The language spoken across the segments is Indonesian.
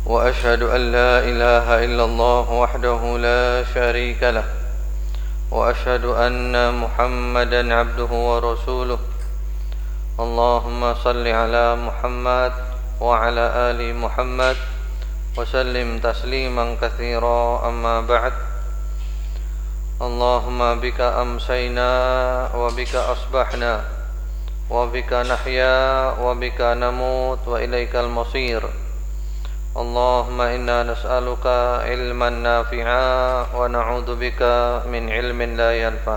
وأشهد أن لا إله إلا الله وحده لا شريك له وأشهد أن محمدا عبده ورسوله اللهم صل على محمد وعلى آل محمد وسلم تسليما كثيرا أما بعد اللهم بك أمسينا وبك أصبحنا وبك نحيا وبك نموت وإليك المصير اللهم إنا نسألك علما نافعا ونعوذ بك من علم لا ينفع.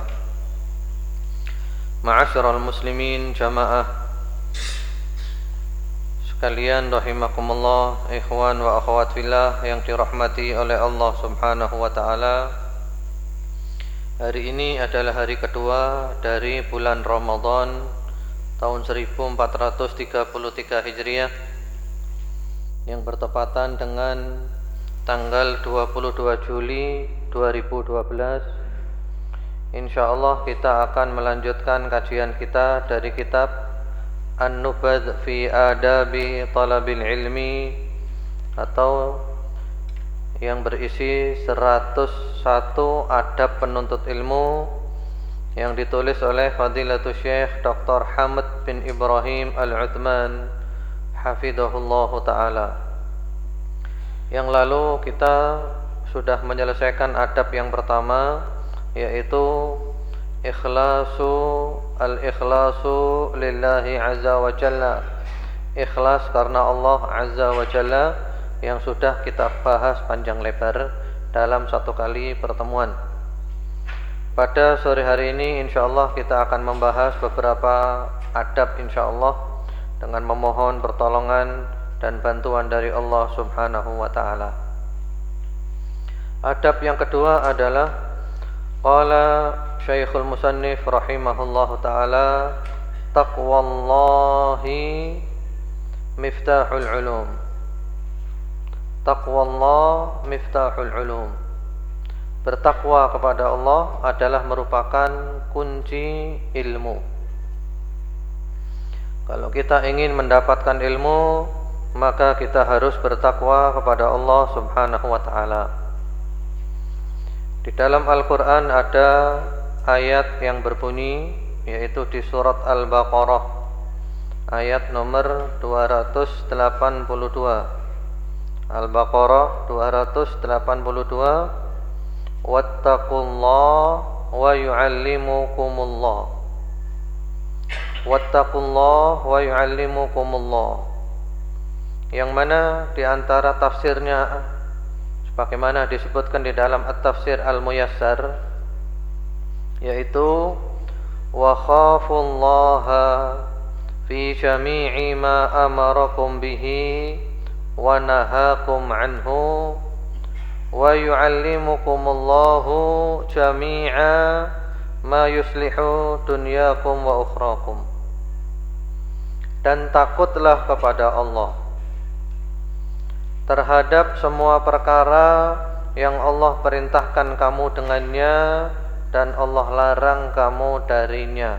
Ma'asyiral muslimin jamaah sekalian rahimakumullah, ikhwan wa akhwat fillah yang dirahmati oleh Allah Subhanahu wa taala. Hari ini adalah hari kedua dari bulan Ramadan tahun 1433 Hijriah yang bertepatan dengan tanggal 22 Juli 2012. Insyaallah kita akan melanjutkan kajian kita dari kitab An-Nubadh fi Adabi Talabil Ilmi, atau yang berisi 101 adab penuntut ilmu, yang ditulis oleh Fadilatul Syekh Dr. Hamad bin Ibrahim Al-Uthman hafidhahullahu ta'ala. Yang lalu kita sudah menyelesaikan adab yang pertama, yaitu al-ikhlasu lillahi azza wa jalla, ikhlas karena Allah azza wa jalla, yang sudah kita bahas panjang lebar dalam satu kali pertemuan. Pada sore hari ini insyaallah kita akan membahas beberapa adab insyaallah dengan memohon pertolongan dan bantuan dari Allah Subhanahu wa taala. Adab yang kedua adalah qala Syekhul Musannif rahimahullahu taala, taqwallahi miftahul ulum. Taqwallah miftahul ulum. Bertakwa kepada Allah adalah merupakan kunci ilmu. Kalau kita ingin mendapatkan ilmu, maka kita harus bertakwa kepada Allah Subhanahu wa taala. Di dalam Al-Qur'an ada ayat yang berbunyi, yaitu di surat Al-Baqarah ayat nomor 282. Al-Baqarah 282, wattaqullaha wa yu'allimukumullah. Wattaqullah wa yu'allimukumullah, yang mana di antara tafsirnya sebagaimana disebutkan di dalam At-Tafsir Al-Muyassar, yaitu wa khafullaha fi jami'i ma amarakum bihi wa nahakum anhu wa yu'allimukumullahu jami'a ma yuslihu dunyakum wa ukhrakum. Dan takutlah kepada Allah terhadap semua perkara yang Allah perintahkan kamu dengannya dan Allah larang kamu darinya.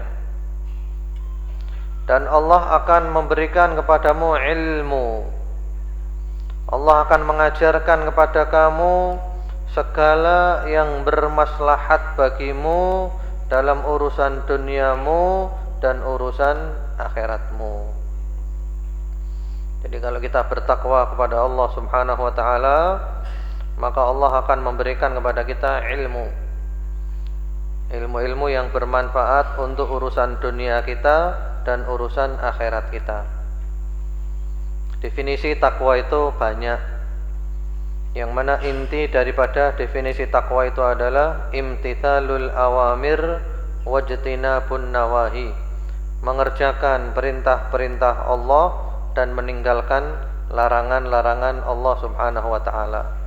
Dan Allah akan memberikan kepadamu ilmu. Allah akan mengajarkan kepada kamu segala yang bermaslahat bagimu dalam urusan duniamu dan urusan akhiratmu. Jadi kalau kita bertakwa kepada Allah Subhanahu wa taala, maka Allah akan memberikan kepada kita ilmu-ilmu yang bermanfaat untuk urusan dunia kita dan urusan akhirat kita. Definisi takwa itu banyak, yang mana inti daripada definisi takwa itu adalah imtithalul awamir wajtinabun nawahi, mengerjakan perintah-perintah Allah dan meninggalkan larangan-larangan Allah Subhanahu wa taala.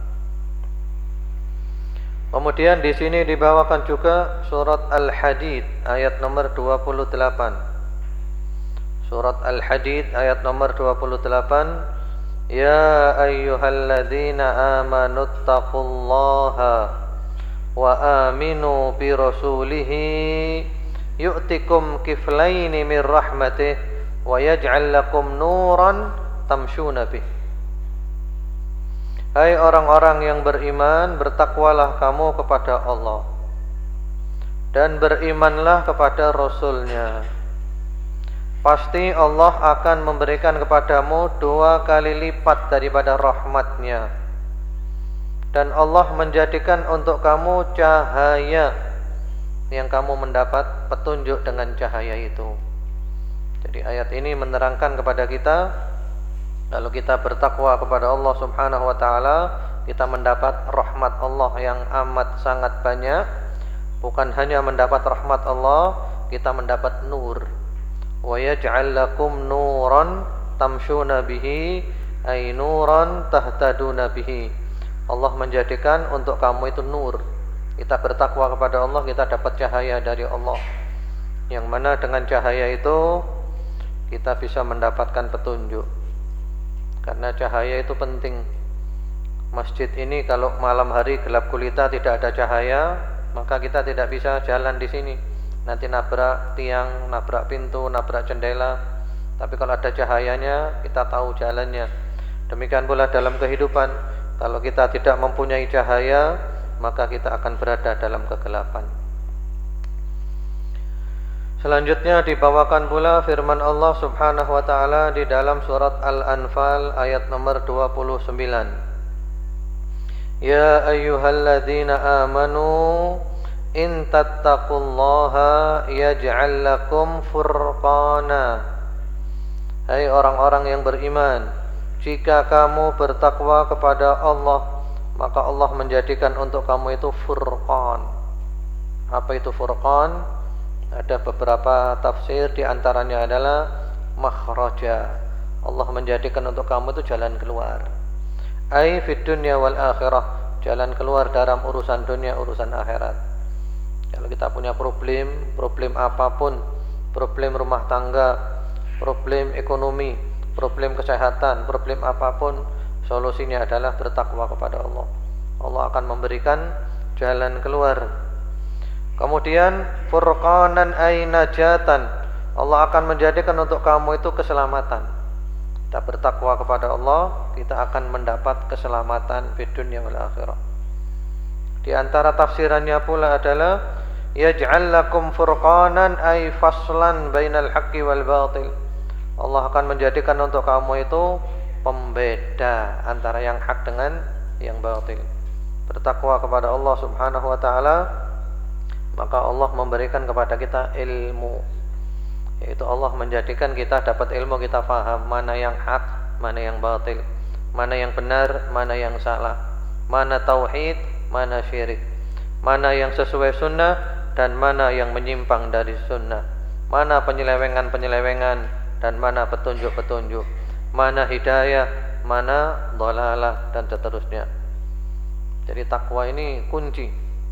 Kemudian di sini dibawakan juga surat Al-Hadid ayat nomor 28. Surat Al-Hadid ayat nomor 28, ya ayyuhalladzina amanu taqullaha wa aminu bi rasulihi yu'tikum kiflaini min rahmatih wa yaj'al lakum nuran tamshuna bih. Hai orang-orang yang beriman, bertakwalah kamu kepada Allah dan berimanlah kepada Rasul-Nya. Pasti Allah akan memberikan kepadamu 2 kali lipat daripada rahmat-Nya. Dan Allah menjadikan untuk kamu cahaya yang kamu mendapat petunjuk dengan cahaya itu. Jadi ayat ini menerangkan kepada kita, kalau kita bertakwa kepada Allah Subhanahu wa taala, kita mendapat rahmat Allah yang amat sangat banyak. Bukan hanya mendapat rahmat Allah, kita mendapat nur. Wa yaj'al lakum nuran tamshuna bihi, ay nuran tahtaduna bihi. Allah menjadikan untuk kamu itu nur. Kita bertakwa kepada Allah, kita dapat cahaya dari Allah. Yang mana dengan cahaya itu kita bisa mendapatkan petunjuk. Karena cahaya itu penting. Masjid ini kalau malam hari gelap gulita tidak ada cahaya, maka kita tidak bisa jalan di sini. Nanti nabrak tiang, nabrak pintu, nabrak jendela. Tapi kalau ada cahayanya, kita tahu jalannya. Demikian pula dalam kehidupan, kalau kita tidak mempunyai cahaya, maka kita akan berada dalam kegelapan. Selanjutnya dibawakan pula firman Allah Subhanahu wa taala di dalam surat Al-Anfal ayat nomor 29. Ya ayyuhalladzina amanu in tattaqullaha yaj'al lakum furqana. Hai orang-orang yang beriman, jika kamu bertakwa kepada Allah, maka Allah menjadikan untuk kamu itu furqan. Apa itu furqan? Ada beberapa tafsir, di antaranya adalah makhraja. Allah menjadikan untuk kamu itu jalan keluar. Ai fid dunya wal akhirah, jalan keluar dalam urusan dunia, urusan akhirat. Kalau kita punya problem apapun, problem rumah tangga, problem ekonomi, problem kesehatan, problem apapun, solusinya adalah bertakwa kepada Allah. Allah akan memberikan jalan keluar. Kemudian furqanan ay najatan, Allah akan menjadikan untuk kamu itu keselamatan. Kita bertakwa kepada Allah, kita akan mendapat keselamatan di dunia wal akhirah. Di antara tafsirannya pula adalah yaj'al lakum furqanan ay faslan bainal haqqi wal batil. Allah akan menjadikan untuk kamu itu pembeda antara yang hak dengan yang batil. Bertakwa kepada Allah Subhanahu wa taala, maka Allah memberikan kepada kita ilmu. Yaitu Allah menjadikan kita dapat ilmu, kita faham mana yang hak, mana yang batil, mana yang benar, mana yang salah, mana tauhid, mana syirik, mana yang sesuai sunnah dan mana yang menyimpang dari sunnah, mana penyelewengan-penyelewengan dan mana petunjuk-petunjuk, mana hidayah, mana dhalalah dan seterusnya. Jadi takwa ini kunci.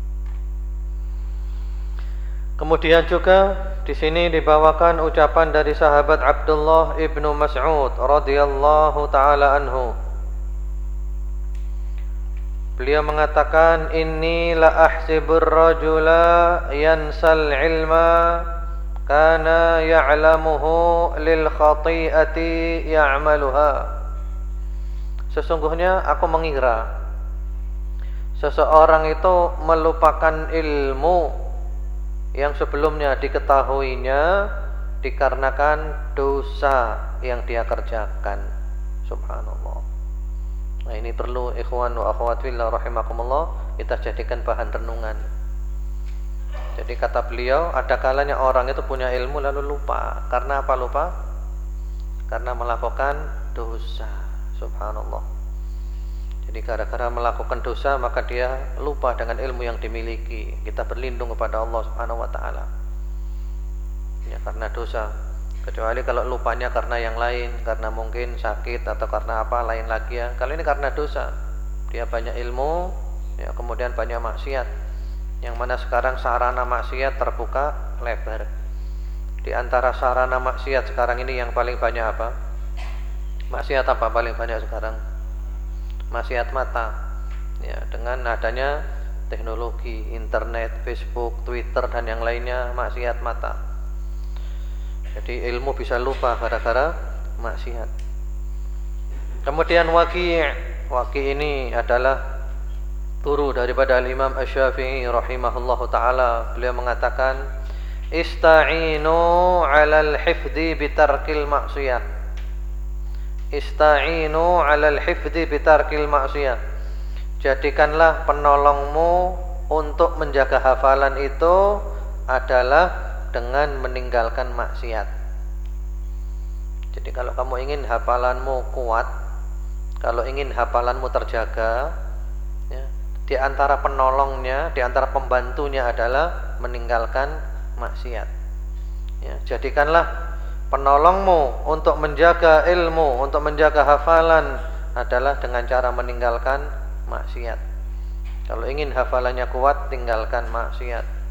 Kemudian juga di sini dibawakan ucapan dari sahabat Abdullah ibnu Mas'ud radhiyallahu taala anhu. Beliau mengatakan, inni la ahsibur rajula yansal ilma kana ya'lamuhu lil khati'ati ya'maluha. Sesungguhnya aku mengira seseorang itu melupakan ilmu yang sebelumnya diketahuinya dikarenakan dosa yang dia kerjakan. Subhanallah. Nah, ini perlu ikhwan wa akhwat fillah rahimakumullah kita jadikan bahan renungan. Jadi kata beliau, ada kalanya orang itu punya ilmu lalu lupa. Karena apa lupa? Karena melakukan dosa. Subhanallah. Jadi gara-gara melakukan dosa maka dia lupa dengan ilmu yang dimiliki. Kita berlindung kepada Allah Subhanahu wa taala. Ya, karena dosa. Kecuali kalau lupanya karena yang lain, karena mungkin sakit atau karena apa lain lagi ya. Kalau ini karena dosa. Dia banyak ilmu, ya kemudian banyak maksiat. Yang mana sekarang sarana maksiat terbuka lebar. Di antara sarana maksiat sekarang ini yang paling banyak apa? Maksiat apa paling banyak sekarang? Maksiat mata. Ya, dengan adanya teknologi, internet, Facebook, Twitter dan yang lainnya, maksiat mata. Jadi ilmu bisa lupa gara-gara maksiat. Kemudian Waqi' Waqi ini adalah guru daripada Imam Asy-Syafi'i rahimahullahu taala. Beliau mengatakan, "Ista'inu 'alal hifdzi bitarkil ma'siyah." Ista'inu 'alal hifdzi bitarkil ma'siyah. Jadikanlah penolongmu untuk menjaga hafalan itu adalah dengan meninggalkan maksiat. Jadi kalau kamu ingin hafalanmu kuat, kalau ingin hafalanmu terjaga, ya, di antara penolongnya, di antara pembantunya adalah meninggalkan maksiat. Ya, jadikanlah penolongmu untuk menjaga ilmu, untuk menjaga hafalan adalah dengan cara meninggalkan maksiat. Kalau ingin hafalannya kuat, tinggalkan maksiat.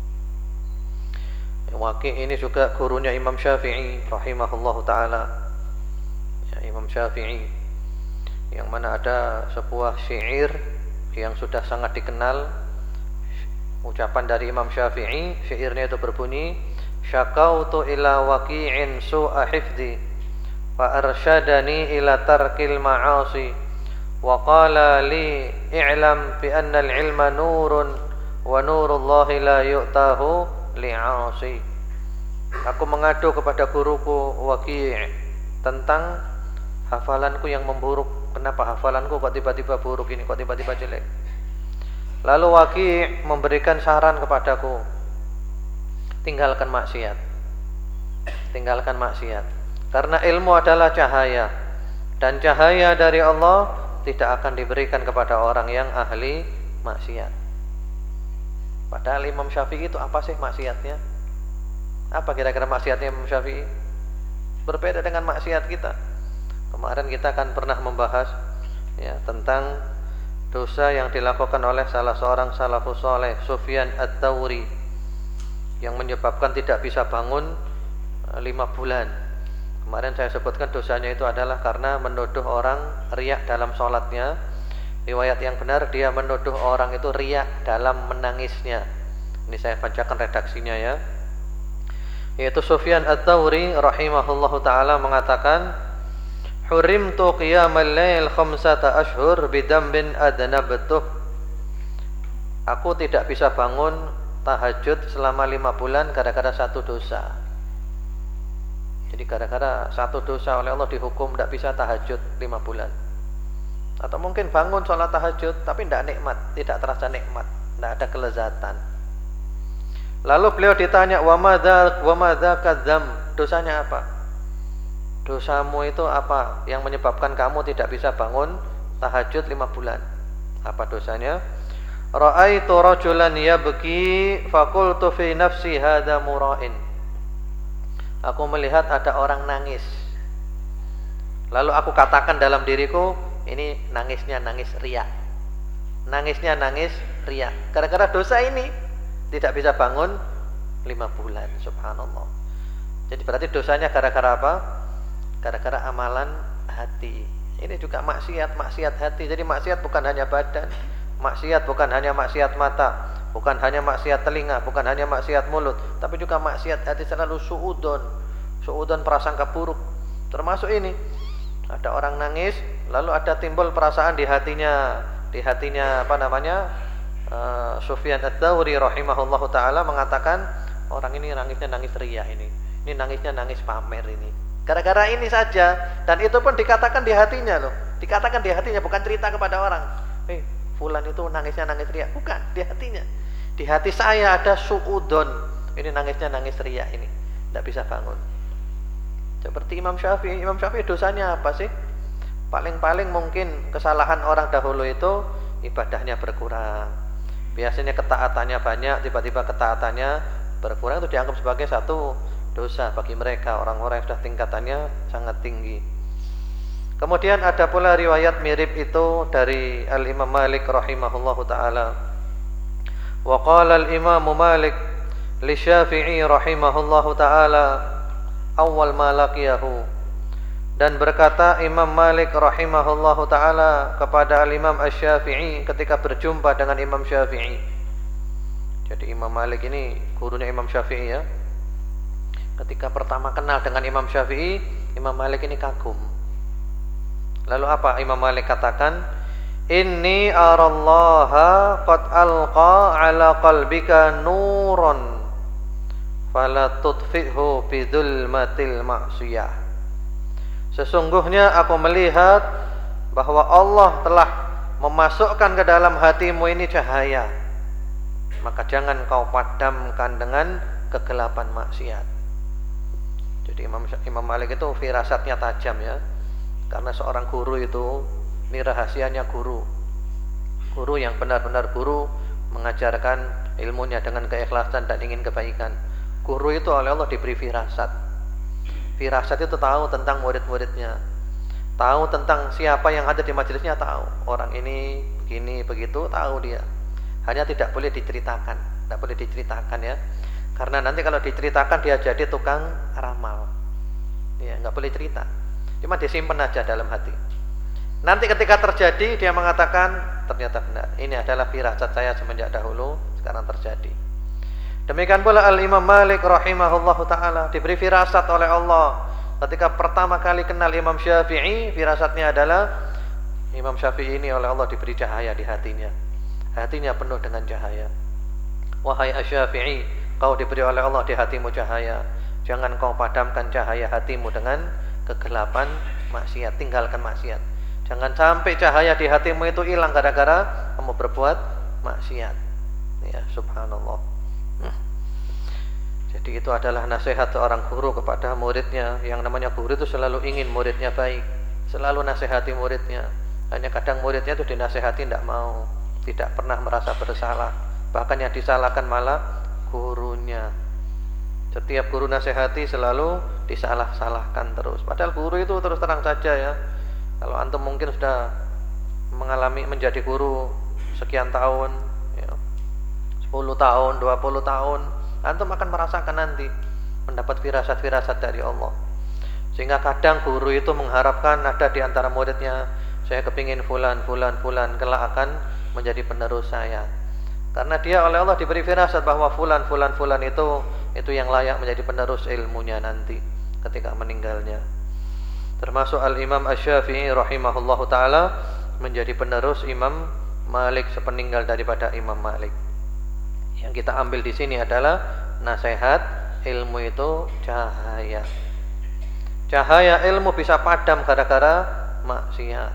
Waqi ini juga gurunya Imam Syafi'i rahimahullahu taala. Ya, Imam Syafi'i yang mana ada sebuah syair yang sudah sangat dikenal, ucapan dari Imam Syafi'i. Syairnya itu berbunyi, syakautu ila waqi'in su'a hifdzi fa arsyadani ila tarkil ma'asi wa qala li i'lam bi anna al-ilma nurun wa nurullahi la yu'tahu li'asi. Aku mengadu kepada guruku Waqi' tentang hafalanku yang memburuk. Kenapa hafalanku kok tiba-tiba buruk ini, kok tiba-tiba jelek? Lalu Waqi' memberikan saran kepadaku, tinggalkan maksiat. Tinggalkan maksiat. Karena ilmu adalah cahaya, dan cahaya dari Allah tidak akan diberikan kepada orang yang ahli maksiat. Padahal Imam Syafi'i itu apa sih maksiatnya? Apa kira-kira maksiatnya Imam Syafi'i? Berbeda dengan maksiat kita. Kemarin kita kan pernah membahas ya tentang dosa yang dilakukan oleh salah seorang salafus saleh, Sufyan Ats-Tsauri, yang menyebabkan tidak bisa bangun 5 bulan. Kemarin saya sebutkan dosanya itu adalah karena menuduh orang riya dalam sholatnya. Riwayat yang benar, dia menuduh orang itu riya dalam menangisnya. Ini saya bacakan redaksinya ya. Yaitu Sufyan Ats-Tsauri rahimahullahu taala mengatakan, "Hurimtu qiyamal lail khamsata ashhur bidambin adnabtuh." Aku tidak bisa bangun tahajud selama 5 bulan gara-gara satu dosa. Jadi gara-gara satu dosa oleh Allah dihukum tidak bisa tahajud 5 bulan. Atau mungkin bangun sholat tahajud tapi tidak nikmat, tidak terasa nikmat, tidak ada kelezatan. Lalu beliau ditanya, wa madza kadzam, dosanya apa? Dosamu itu apa yang menyebabkan kamu tidak bisa bangun tahajud 5 bulan? Apa dosanya? Ra'aitu rajulan yabki faqultu fi nafsi hadza mura'in. Aku melihat ada orang nangis. Lalu aku katakan dalam diriku, ini nangisnya nangis riya. Nangisnya nangis riya. Gara-gara dosa ini tidak bisa bangun 5 bulan. Subhanallah. Jadi berarti dosanya gara-gara apa? Gara-gara amalan hati. Ini juga maksiat hati. Jadi maksiat bukan hanya badan, maksiat bukan hanya maksiat mata, bukan hanya maksiat telinga, bukan hanya maksiat mulut, tapi juga maksiat hati, selalu suudon prasangka buruk. Termasuk ini, ada orang nangis, lalu ada timbul perasaan di hatinya apa namanya? Sufyan Ats-Tsauri rahimahullahu taala mengatakan, orang ini nangisnya nangis riya ini nangisnya nangis pamer ini. Gara-gara ini saja, dan itu pun dikatakan di hatinya loh. Dikatakan di hatinya, bukan cerita kepada orang. Fulan itu nangisnya nangis riya, bukan, di hatinya. Di hati saya ada suudon. Ini nangisnya nangis riya ini. Tidak bisa bangun. Seperti Imam Syafi'i. Imam Syafi'i dosanya apa sih? Paling-paling mungkin kesalahan orang dahulu itu ibadahnya berkurang. Biasanya ketaatannya banyak, tiba-tiba ketaatannya berkurang, itu dianggap sebagai satu dosa bagi mereka, orang-orang yang sudah tingkatannya sangat tinggi. Kemudian ada pula riwayat mirip itu dari Al-Imam Malik rahimahullahu taala. Wa qala al-Imam Malik li Syafi'i rahimahullahu taala awal ma laqiyahu. Dan berkata Imam Malik rahimahullahu taala kepada Al-Imam Asy-Syafi'i ketika berjumpa dengan Imam Syafi'i. Jadi Imam Malik ini gurunya Imam Syafi'i ya. Ketika pertama kenal dengan Imam Syafi'i, Imam Malik ini kagum. Lalu apa Imam Malik katakan? Inni arallaha qad alqa ala qalbika nuron fala tudfi'hu bidzulmatil ma'siyah. Sesungguhnya aku melihat bahwa Allah telah memasukkan ke dalam hatimu ini cahaya, maka jangan kau padamkan dengan kegelapan maksiat. Jadi Imam Malik itu firasatnya tajam ya. Karena seorang guru itu, ini rahasianya guru yang benar-benar guru, mengajarkan ilmunya dengan keikhlasan dan ingin kebaikan. Guru itu oleh Allah diberi firasat. Firasat itu tahu tentang murid-muridnya, tahu tentang siapa yang ada di majelisnya, tahu orang ini begini begitu, tahu dia. Hanya tidak boleh diceritakan, ya. Karena nanti kalau diceritakan dia jadi tukang ramal. Ya, nggak boleh cerita. Cuma disimpan aja dalam hati. Nanti ketika terjadi dia mengatakan ternyata benar. Ini adalah firasat saya semenjak dahulu, sekarang terjadi. Demikian pula Al-Imam Malik rahimahullahu ta'ala diberi firasat oleh Allah. Ketika pertama kali kenal Imam Syafi'i, firasatnya adalah Imam Syafi'i ini oleh Allah diberi cahaya di hatinya. Hatinya penuh dengan cahaya. Wahai Asy-Syafi'i, kau diberi oleh Allah di hatimu cahaya. Jangan kau padamkan cahaya hatimu dengan kegelapan maksiat, tinggalkan maksiat. Jangan sampai cahaya di hatimu itu hilang gara-gara kamu berbuat maksiat. Ya, subhanallah. Jadi itu adalah nasihat seorang guru kepada muridnya. Yang namanya guru itu selalu ingin muridnya baik, selalu nasihati muridnya. Hanya kadang muridnya itu dinasihati tidak mau, tidak pernah merasa bersalah. Bahkan yang disalahkan malah gurunya. Setiap guru nasihati selalu disalah-salahkan terus. Padahal guru itu terus terang saja ya. Kalau antum mungkin sudah mengalami menjadi guru sekian tahun, ya, 10 tahun, 20 tahun, antum akan merasakan nanti mendapat firasat-firasat dari Allah. Sehingga kadang guru itu mengharapkan ada di antara muridnya, saya kepingin fulan kelak akan menjadi penerus saya. Karena dia oleh Allah diberi firasat bahwa fulan itu yang layak menjadi penerus ilmunya nanti ketika meninggalnya. Termasuk Al-Imam Asy-Syafi'i rahimahullahu taala menjadi penerus Imam Malik sepeninggal daripada Imam Malik. Yang kita ambil di sini adalah nasihat ilmu itu cahaya. Cahaya ilmu bisa padam gara-gara maksiat.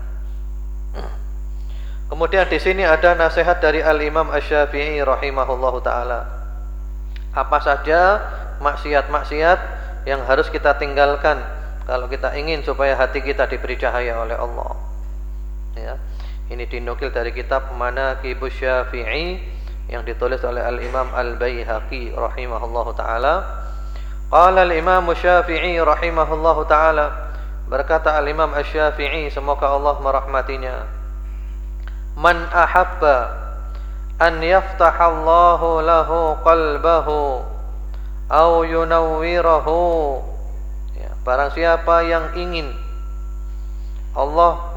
Kemudian di sini ada nasihat dari Al-Imam Asy-Syafi'i rahimahullahu taala. Apa saja maksiat-maksiat yang harus kita tinggalkan kalau kita ingin supaya hati kita diberi cahaya oleh Allah. Ya. Ini dinukil dari kitab Manaqibus Syafi'i yang ditulis oleh Al-Imam Al-Baihaqi rahimahullahu taala. Qala Al-Imam Syafi'i rahimahullahu taala, berkata Al-Imam Asy-Syafi'i semoga Allah merahmatinya, man ahabba an yaftahallahu lahu qalbahu aw yunawwirahu, ya, barang siapa yang ingin Allah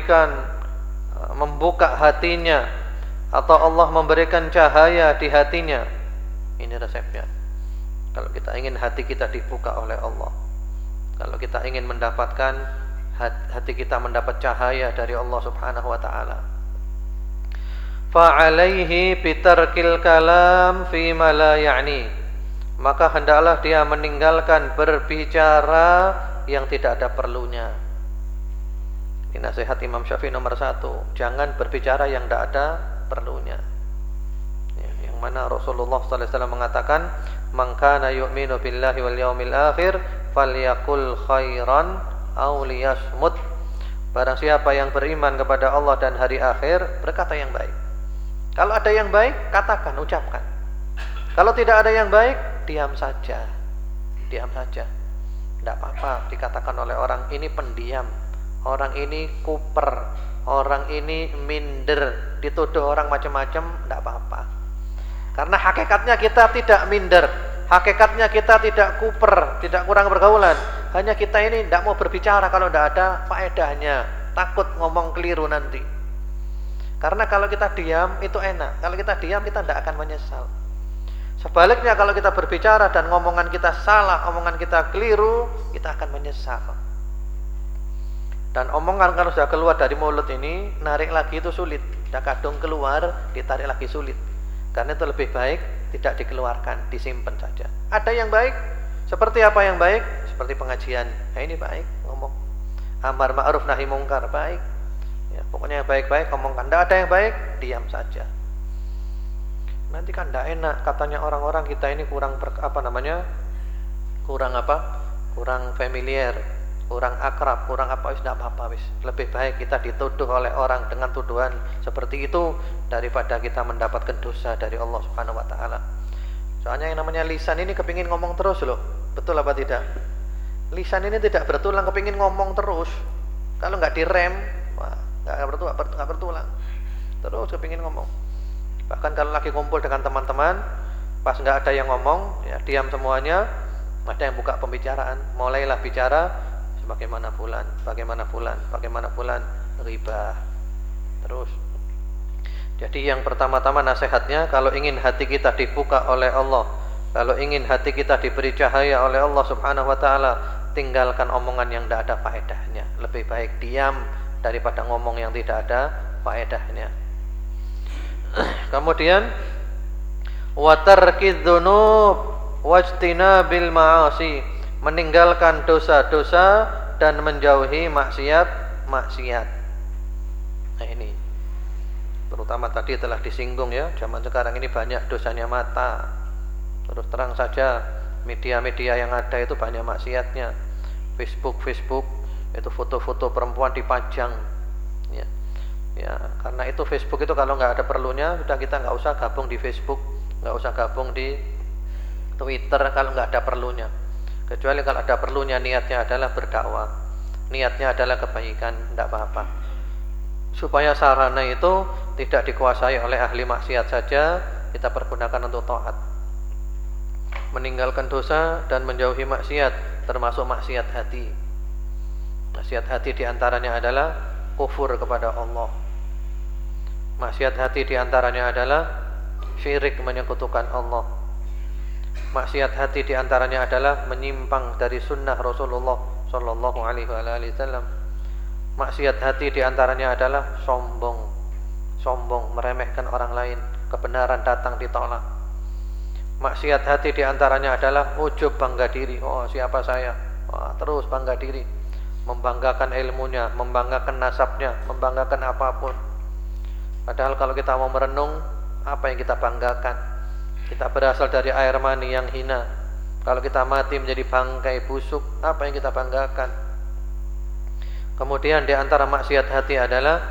membuka hatinya atau Allah memberikan cahaya di hatinya. Ini resepnya. Kalau kita ingin hati kita dibuka oleh Allah, kalau kita ingin mendapatkan hati kita mendapat cahaya dari Allah Subhanahu wa taala, fa'alaihi bitarkil kalam fima la ya'ni, maka hendaklah dia meninggalkan berbicara yang tidak ada perlunya. Ini nasihat Imam Syafi'i nomor 1. Jangan berbicara yang tidak ada perlunya. Ya, yang mana Rasulullah sallallahu alaihi wasallam mengatakan, "Man kana yu'minu billahi wal yaumil akhir falyaqul khairan aw liyasmut." Barang siapa yang beriman kepada Allah dan hari akhir, berkata yang baik. Kalau ada yang baik, katakan, ucapkan. Kalau tidak ada yang baik, diam saja. Diam saja. Tidak apa-apa dikatakan oleh orang ini pendiam, orang ini kuper, orang ini minder, dituduh orang macam-macam, tidak apa-apa. Karena hakikatnya kita tidak minder, hakikatnya kita tidak kuper, tidak kurang pergaulan. Hanya kita ini tidak mau berbicara kalau tidak ada faedahnya, takut ngomong keliru nanti. Karena kalau kita diam itu enak, kalau kita diam kita tidak akan menyesal. Sebaliknya kalau kita berbicara dan ngomongan kita salah, omongan kita keliru, kita akan menyesal. Dan omongan kalau sudah keluar dari mulut ini, narik lagi itu sulit. Sudah kadung keluar, ditarik lagi sulit. Karena itu lebih baik tidak dikeluarkan, disimpan saja. Ada yang baik, seperti apa yang baik? Seperti pengajian. Nah, ini baik ngomong. Amar ma'ruf nahi mungkar, baik. Ya, pokoknya yang baik-baik omongkan. Tidak ada yang baik, diam saja. Nanti kan tidak enak katanya orang-orang kita ini kurang kurang familiar, kurang akrab, kurang apa, wis tidak apa-apa wis. Lebih baik kita dituduh oleh orang dengan tuduhan seperti itu daripada kita mendapatkan dosa dari Allah Subhanahu wa taala. Soalnya yang namanya lisan ini kepingin ngomong terus loh. Betul apa tidak? Lisan ini tidak bertulang, kepingin ngomong terus. Kalau nggak direm, wah, nggak bertulang. Terus kepingin ngomong. Bahkan kalau lagi kumpul dengan teman-teman, pas nggak ada yang ngomong, ya diam semuanya. Ada yang buka pembicaraan, mulailah bicara bagaimana fulan, ghibah. Terus. Jadi yang pertama-tama nasihatnya, kalau ingin hati kita dibuka oleh Allah, kalau ingin hati kita diberi cahaya oleh Allah Subhanahu wa taala, tinggalkan omongan yang tidak ada faedahnya. Lebih baik diam daripada ngomong yang tidak ada faedahnya. Kemudian wa tarkidz dzunub wajtinabil ma'asi, meninggalkan dosa-dosa dan menjauhi maksiat. Nah ini terutama tadi telah disinggung ya, zaman sekarang ini banyak dosanya mata. Terus terang saja media-media yang ada itu banyak maksiatnya. Facebook itu foto-foto perempuan dipajang ya. Ya, karena itu Facebook itu kalau nggak ada perlunya, sudah kita nggak usah gabung di Facebook, nggak usah gabung di Twitter kalau nggak ada perlunya. Kecuali kalau ada perlunya, niatnya adalah berdakwah, niatnya adalah kebaikan, tidak apa-apa. Supaya sarana itu tidak dikuasai oleh ahli maksiat saja, kita pergunakan untuk taat. Meninggalkan dosa dan menjauhi maksiat, termasuk maksiat hati. Maksiat hati diantaranya adalah kufur kepada Allah. Maksiat hati diantaranya adalah syirik, menyekutukan Allah. Maksiat hati diantaranya adalah menyimpang dari sunnah Rasulullah Sallallahu Alaihi Wasallam. Maksiat hati diantaranya adalah sombong, meremehkan orang lain, kebenaran datang ditolak. Maksiat hati diantaranya adalah ujub, bangga diri. Oh, siapa saya? Terus bangga diri, membanggakan ilmunya, membanggakan nasabnya, membanggakan apapun. Padahal kalau kita mau merenung, apa yang kita banggakan? Kita berasal dari air mani yang hina. Kalau kita mati menjadi bangkai busuk, apa yang kita banggakan? Kemudian di antara maksiat hati adalah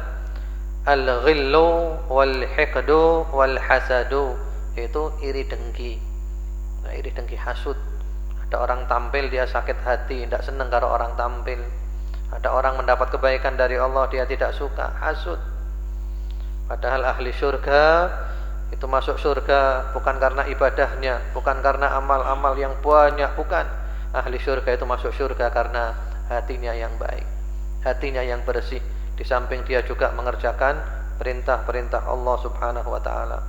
al-ghillu wal-hiqdu wal-hasadu, yaitu iri dengki. Nah, iri dengki, hasud. Ada orang tampil dia sakit hati, tidak senang kalau orang tampil. Ada orang mendapat kebaikan dari Allah, dia tidak suka, hasud. Padahal ahli surga itu masuk surga bukan karena ibadahnya, bukan karena amal-amal yang banyak, bukan. Ahli surga itu masuk surga karena hatinya yang baik, hatinya yang bersih. Di samping dia juga mengerjakan perintah-perintah Allah Subhanahu wa taala.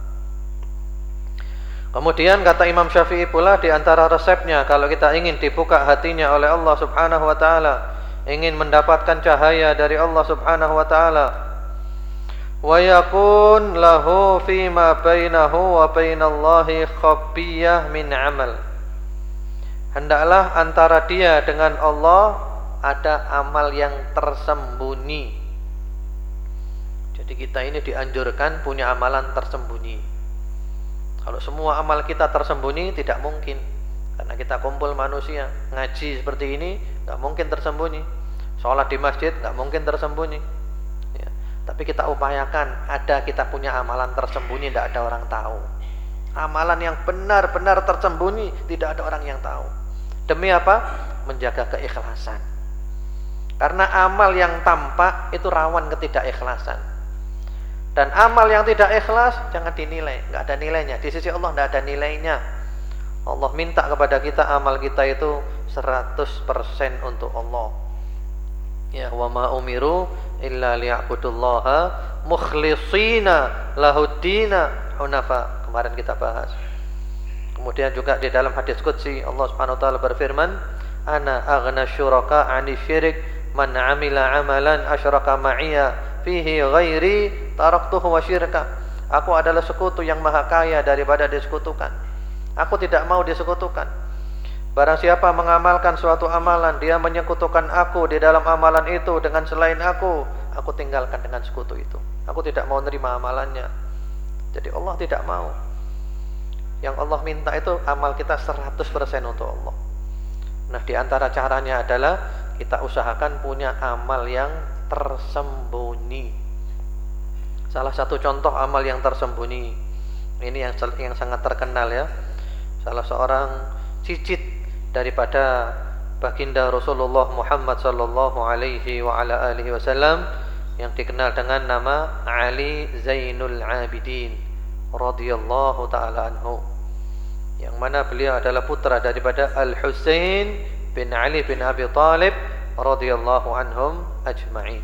Kemudian kata Imam Syafi'i pula, di antara resepnya kalau kita ingin dibuka hatinya oleh Allah Subhanahu wa taala, ingin mendapatkan cahaya dari Allah Subhanahu wa taala, wa yakun lahu fima bainahu wa bainallahi khabbiyah min amal, hendaklah antara dia dengan Allah ada amal yang tersembunyi. Jadi kita ini dianjurkan punya amalan tersembunyi. Kalau semua amal kita tersembunyi tidak mungkin, karena kita kumpul manusia. Ngaji seperti ini gak mungkin tersembunyi, sholat di masjid gak mungkin tersembunyi ya. Tapi kita upayakan ada kita punya amalan tersembunyi, tidak ada orang tahu. Amalan yang benar-benar tersembunyi, tidak ada orang yang tahu. Demi apa? Menjaga keikhlasan. Karena amal yang tampak itu rawan ketidakikhlasan. Dan amal yang tidak ikhlas jangan dinilai, enggak ada nilainya. Di sisi Allah enggak ada nilainya. Allah minta kepada kita amal kita itu 100% untuk Allah. Ya, wa ma umiru illa liya'budullaha mukhlishina lahuddina hunafa. Kemarin kita bahas. Kemudian juga di dalam hadis qudsi Allah Subhanahu wa taala berfirman, ana aghna syuraka 'ani syirik man 'amila 'amalan asyraka ma'iya fihi ghairi taraktuhu wa syirka. Aku adalah sekutu yang maha kaya daripada disekutukan. Aku tidak mau disekutukan. Barang siapa mengamalkan suatu amalan, dia menyekutukan aku di dalam amalan itu dengan selain aku tinggalkan dengan sekutu itu. Aku tidak mau menerima amalannya. Jadi Allah tidak mau. Yang Allah minta itu amal kita 100% untuk Allah. Nah, di antara caranya adalah kita usahakan punya amal yang tersembunyi. Salah satu contoh amal yang tersembunyi, ini yang sangat terkenal ya. Salah seorang cicit daripada baginda Rasulullah Muhammad sallallahu alaihi wa ala alihi wasallam yang dikenal dengan nama Ali Zainul Abidin radhiyallahu taala anhu, yang mana beliau adalah putra daripada Al-Husain bin Ali bin Abi Thalib radhiyallahu anhum ajma'in.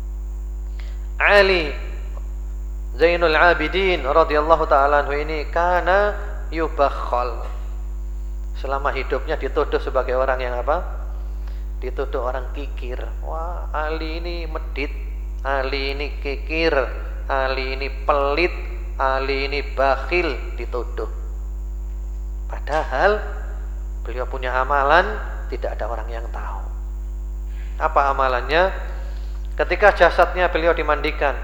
Ali Zainul Abidin radhiyallahu taala anhu ini kana yubakhal. Selama hidupnya dituduh sebagai orang yang apa? Dituduh orang kikir. Wah, Ali ini medit, Ali ini kikir, Ali ini pelit, Ali ini bakhil, dituduh. Padahal beliau punya amalan, tidak ada orang yang tahu. Apa amalannya? Ketika jasadnya beliau dimandikan,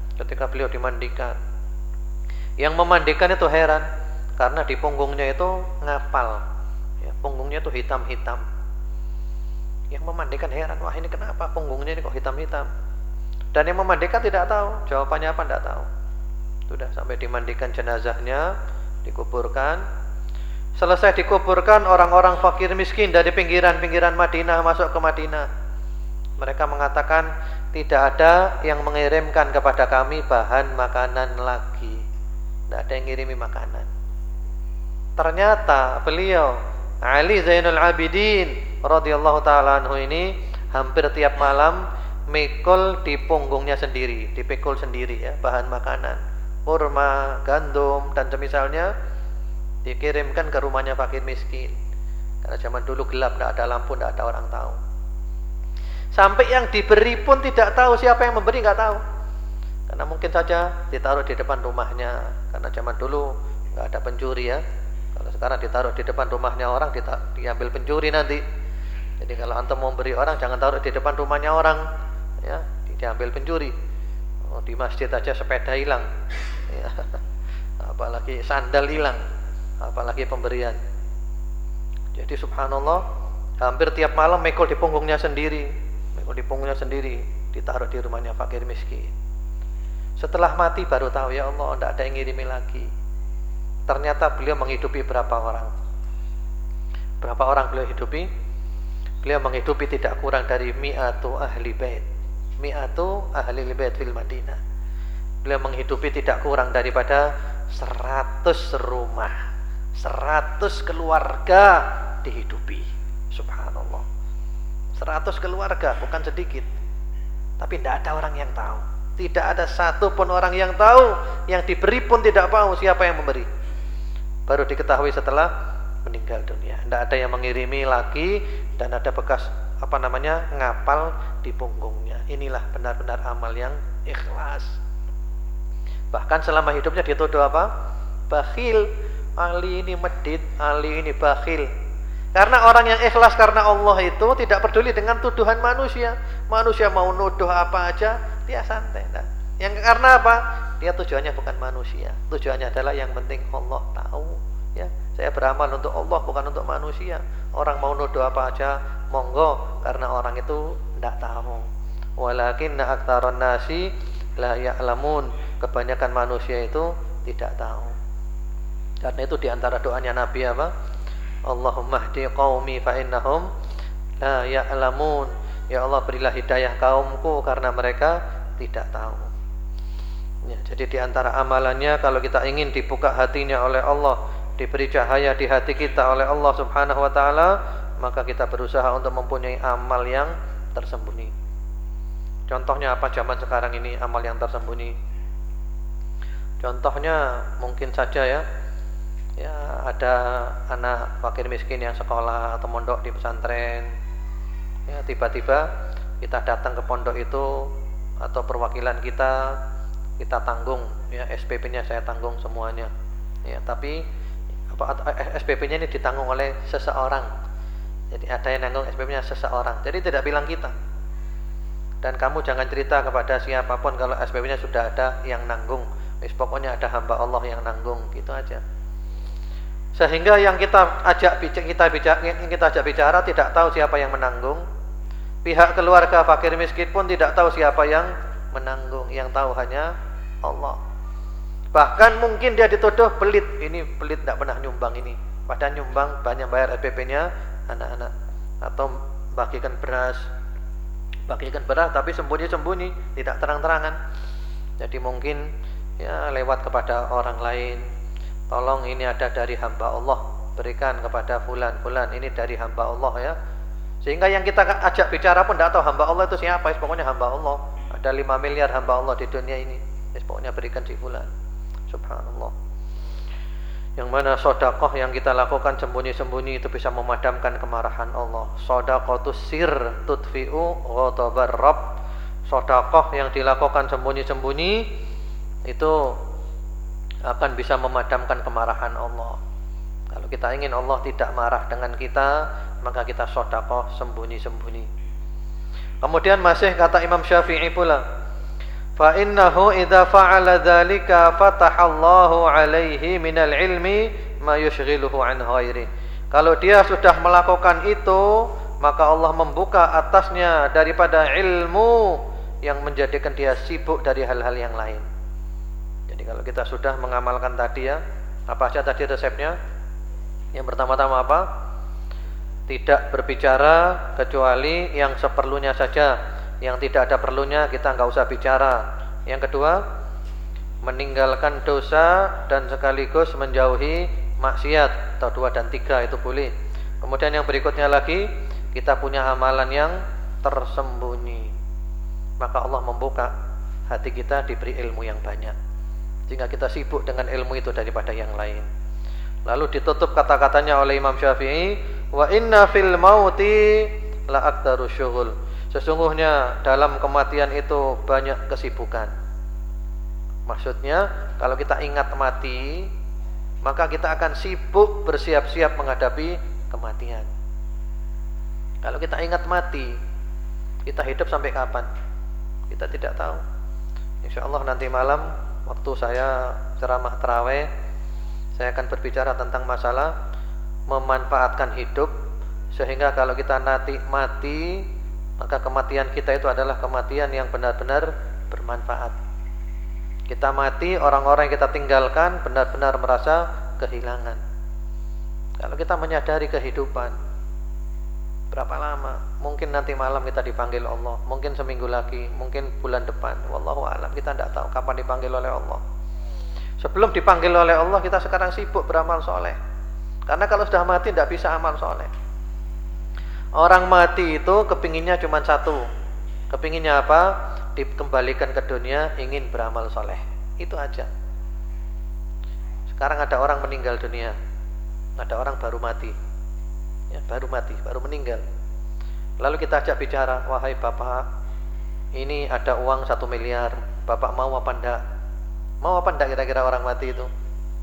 yang memandikan itu heran karena di punggungnya itu ngapal, ya, punggungnya itu hitam-hitam. Yang memandikan heran, wah ini kenapa punggungnya ini kok hitam-hitam? Dan yang memandikan tidak tahu jawabannya apa, tidak tahu. Sudah sampai dimandikan jenazahnya, dikuburkan. Selesai dikuburkan, orang-orang fakir miskin dari pinggiran-pinggiran Madinah masuk ke Madinah. Mereka mengatakan, tidak ada yang mengirimkan kepada kami bahan makanan lagi. Tidak ada yang ngirimi makanan. Ternyata beliau Ali Zainul Abidin radhiyallahu taala anhu ini hampir tiap malam mikul di punggungnya sendiri, dipikul sendiri ya, bahan makanan, kurma, gandum dan semisalnya, dikirimkan ke rumahnya fakir miskin. Karena zaman dulu gelap, tidak ada lampu, tidak ada orang tahu. Sampai yang diberi pun tidak tahu siapa yang memberi, nggak tahu. Karena mungkin saja ditaruh di depan rumahnya. Karena zaman dulu nggak ada pencuri ya. Kalau sekarang ditaruh di depan rumahnya orang, diambil pencuri nanti. Jadi kalau antum mau beri orang, jangan taruh di depan rumahnya orang, ya, diambil pencuri. Oh, di masjid aja sepeda hilang, ya. Apalagi sandal hilang, apalagi pemberian. Jadi subhanallah, hampir tiap malam mikul di punggungnya sendiri, ditaruh di rumahnya fakir miskin. Setelah mati baru tahu, ya Allah, tidak ada yang ngirimi lagi. Ternyata beliau menghidupi berapa orang beliau hidupi? Beliau menghidupi tidak kurang dari mi'atu ahli bait fil Madinah. Beliau menghidupi tidak kurang daripada 100 rumah, 100 keluarga dihidupi. Subhanallah, 100 keluarga, bukan sedikit. Tapi tidak ada orang yang tahu. Tidak ada satu pun orang yang tahu. Yang diberi pun tidak tahu siapa yang memberi. Baru diketahui setelah meninggal dunia. Tidak ada yang mengirimi lagi. Dan ada bekas ngapal di punggungnya. Inilah benar-benar amal yang ikhlas. Bahkan selama hidupnya dituduh apa? Bakhil. Ali ini medit, Ali ini bakhil. Karena orang yang ikhlas karena Allah itu tidak peduli dengan tuduhan manusia. Manusia mau nuduh apa aja, dia santai. Nah, yang karena apa? Dia tujuannya bukan manusia. Tujuannya adalah yang penting Allah tahu. Ya, saya beramal untuk Allah, bukan untuk manusia. Orang mau nuduh apa aja, monggo, karena orang itu tidak tahu. Walakinna aktsarun nasi la ya'lamun. Kebanyakan manusia itu tidak tahu. Karena itu diantara doanya Nabi apa? Allahumma hdi qaumi fa innahum la ya'lamun. Ya Allah, berilah hidayah kaumku karena mereka tidak tahu. Ya, jadi diantara amalannya kalau kita ingin dibuka hatinya oleh Allah, diberi cahaya di hati kita oleh Allah Subhanahu wa taala, maka kita berusaha untuk mempunyai amal yang tersembunyi. Contohnya apa zaman sekarang ini amal yang tersembunyi? Contohnya mungkin saja ya ada anak fakir miskin yang sekolah atau mondok di pesantren, ya tiba-tiba kita datang ke pondok itu atau perwakilan kita tanggung ya, SPP-nya saya tanggung semuanya ya, tapi SPP-nya ini ditanggung oleh seseorang. Jadi ada yang nanggung SPP-nya seseorang, jadi tidak bilang kita. Dan kamu jangan cerita kepada siapapun kalau SPP-nya sudah ada yang nanggung. Pokoknya ada hamba Allah yang nanggung, gitu aja. Sehingga yang kita ajak bicara tidak tahu siapa yang menanggung. Pihak keluarga fakir miskin pun tidak tahu siapa yang menanggung. Yang tahu hanya Allah. Bahkan mungkin dia dituduh pelit. Ini pelit, tidak pernah nyumbang ini. Padahal nyumbang banyak, bayar SPP-nya anak-anak. Atau bagikan beras tapi sembunyi-sembunyi, tidak terang-terangan. Jadi mungkin ya lewat kepada orang lain, tolong ini ada dari hamba Allah, berikan kepada fulan, ini dari hamba Allah ya. Sehingga yang kita ajak bicara pun tidak tahu hamba Allah itu siapa. Pokoknya hamba Allah, ada 5 miliar hamba Allah di dunia ini, pokoknya berikan si fulan. Subhanallah. Yang mana sedekah yang kita lakukan sembunyi-sembunyi itu bisa memadamkan kemarahan Allah. Shadaqatus sir tudfi'u ghadabar rabb. Sedekah yang dilakukan sembunyi-sembunyi itu akan bisa memadamkan kemarahan Allah. Kalau kita ingin Allah tidak marah dengan kita, maka kita sedekah sembunyi-sembunyi. Kemudian masih kata Imam Syafi'i pula, fa innahu idza fa'ala dzalika fatahallahu alaihi minal ilmi ma yushghiluhu an ghairi. Kalau dia sudah melakukan itu, maka Allah membuka atasnya daripada ilmu yang menjadikan dia sibuk dari hal-hal yang lain. Jadi kalau kita sudah mengamalkan tadi ya, apa saja tadi resepnya? Yang pertama-tama apa? Tidak berbicara kecuali yang seperlunya saja. Yang tidak ada perlunya kita enggak usah bicara. Yang kedua, meninggalkan dosa dan sekaligus menjauhi maksiat. Atau 2 dan 3 itu boleh. Kemudian yang berikutnya lagi, kita punya amalan yang tersembunyi. Maka Allah membuka hati kita, diberi ilmu yang banyak, sehingga kita sibuk dengan ilmu itu daripada yang lain. Lalu ditutup kata-katanya oleh Imam Syafi'i, wa inna fil mauti la aktaru syughul. Sesungguhnya dalam kematian itu banyak kesibukan. Maksudnya kalau kita ingat mati, maka kita akan sibuk bersiap-siap menghadapi kematian. Kalau kita ingat mati, kita hidup sampai kapan? Kita tidak tahu. Insyaallah nanti malam waktu saya ceramah tarawih, saya akan berbicara tentang masalah memanfaatkan hidup, sehingga kalau kita nanti mati, maka kematian kita itu adalah kematian yang benar-benar bermanfaat. Kita mati, orang-orang yang kita tinggalkan benar-benar merasa kehilangan. Kalau kita menyadari kehidupan, berapa lama? Mungkin nanti malam kita dipanggil Allah, mungkin seminggu lagi, mungkin bulan depan. Wallahu a'lam, kita tidak tahu kapan dipanggil oleh Allah. Sebelum dipanggil oleh Allah, kita sekarang sibuk beramal soleh. Karena kalau sudah mati tidak bisa amal soleh. Orang mati itu kepinginnya cuma satu. Kepinginnya apa? Dikembalikan ke dunia, ingin beramal soleh. Itu aja. Sekarang ada orang meninggal dunia, ada orang baru mati ya, baru meninggal. Lalu kita ajak bicara, wahai bapak, ini ada uang 1 miliar, bapak mau apa enggak? Mau apa enggak kira-kira orang mati itu?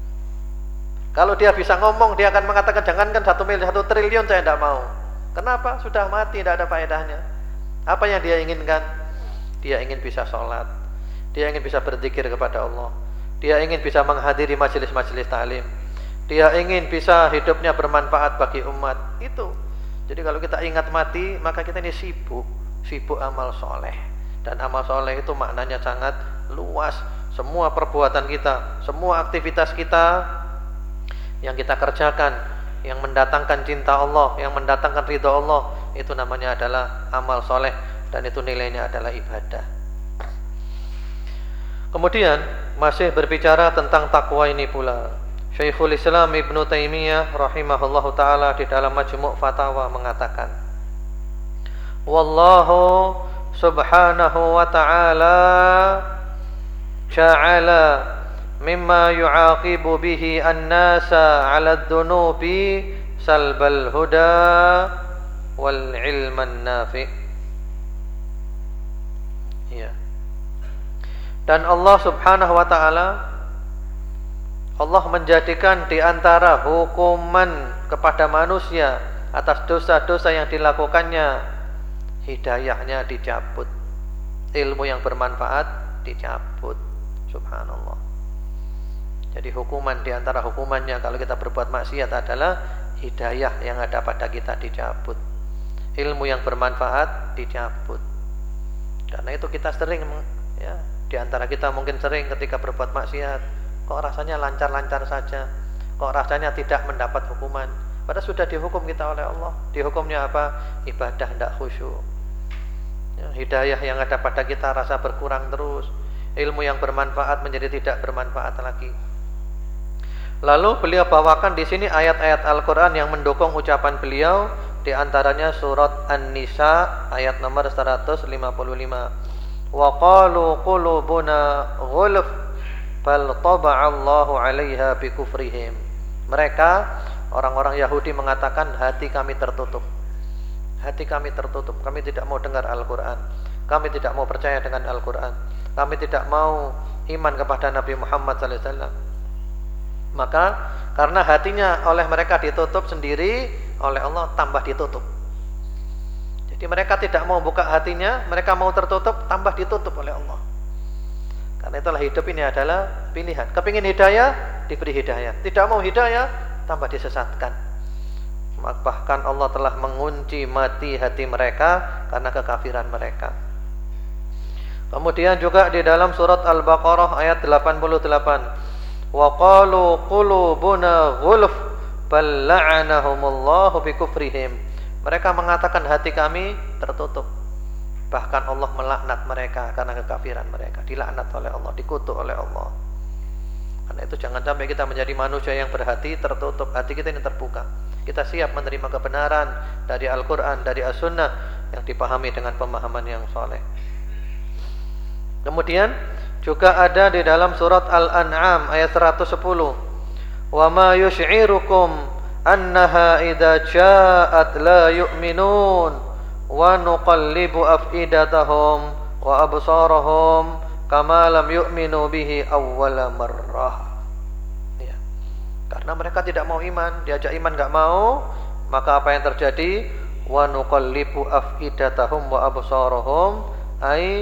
Kalau dia bisa ngomong, dia akan mengatakan, jangankan 1 miliar, 1 triliun saya enggak mau. Kenapa? Sudah mati, tidak ada faedahnya. Apa yang dia inginkan? Dia ingin bisa sholat, dia ingin bisa berzikir kepada Allah, dia ingin bisa menghadiri majelis-majelis ta'lim, dia ingin bisa hidupnya bermanfaat bagi umat. Itu. Jadi kalau kita ingat mati, maka kita ini sibuk amal soleh. Dan amal soleh itu maknanya sangat luas. Semua perbuatan kita, semua aktivitas kita yang kita kerjakan, yang mendatangkan cinta Allah, yang mendatangkan ridha Allah, itu namanya adalah amal soleh, dan itu nilainya adalah ibadah. Kemudian masih berbicara tentang takwa ini pula, Syekhul Islam Ibnu Taimiyah rahimahullahu taala di dalam Majmu' Fatawa mengatakan, wallahu subhanahu wa ta'ala ja'ala mimma yu'aqibu bihi an-nasa 'ala ad-dunubi salbal huda wal ilman nafi'. Dan Allah Subhanahu wa taala, Allah menjadikan di antara hukuman kepada manusia atas dosa-dosa yang dilakukannya, hidayahnya dicabut, ilmu yang bermanfaat dicabut. Subhanallah. Jadi hukuman di antara hukumannya kalau kita berbuat maksiat adalah hidayah yang ada pada kita dicabut, ilmu yang bermanfaat dicabut. Karena itu kita sering, ya, di antara kita mungkin sering ketika berbuat maksiat, kok rasanya lancar-lancar saja, kok rasanya tidak mendapat hukuman, padahal sudah dihukum kita oleh Allah. Dihukumnya apa? Ibadah tidak khusyuk, ya, hidayah yang ada pada kita rasa berkurang terus, ilmu yang bermanfaat menjadi tidak bermanfaat lagi. Lalu beliau bawakan di sini ayat-ayat Al-Quran yang mendukung ucapan beliau, di antaranya surat An-Nisa ayat nomor 155. Wa qalu qulubuna ghulf bal taba'allahu 'alaiha bikufrihim. Mereka orang-orang Yahudi mengatakan hati kami tertutup. Hati kami tertutup, kami tidak mau dengar Al-Quran, kami tidak mau percaya dengan Al-Quran, kami tidak mau iman kepada Nabi Muhammad SAW. Maka karena hatinya oleh mereka ditutup sendiri, oleh Allah tambah ditutup. Jadi mereka tidak mau buka hatinya, mereka mau tertutup, tambah ditutup oleh Allah. Karena itulah hidup ini adalah pilihan. Kepingin hidayah, diberi hidayah. Tidak mau hidayah, tambah disesatkan. Bahkan Allah telah mengunci mati hati mereka karena kekafiran mereka. Kemudian juga di dalam surat Al-Baqarah ayat 88, wa qalu qulubuna ghulf bal la'anahumullahu bikufrihim. Mereka mengatakan hati kami tertutup, bahkan Allah melaknat mereka karena kekafiran mereka, dilaknat oleh Allah, dikutuk oleh Allah. Karena itu jangan sampai kita menjadi manusia yang berhati tertutup. Hati kita ini terbuka, kita siap menerima kebenaran dari Al-Quran, dari As-Sunnah yang dipahami dengan pemahaman yang soleh. Kemudian juga ada di dalam surat Al-An'am ayat 110, wa ma yush'irukum annaha idza ja'at la yu'minun wa nuqallibu afidatahum wa absarahum kama lam yu'minu bihi awwala marrah. Ya. Karena mereka tidak mau iman, diajak iman enggak mau, maka apa yang terjadi? Wa nuqallibu afidatahum wa absarahum, ay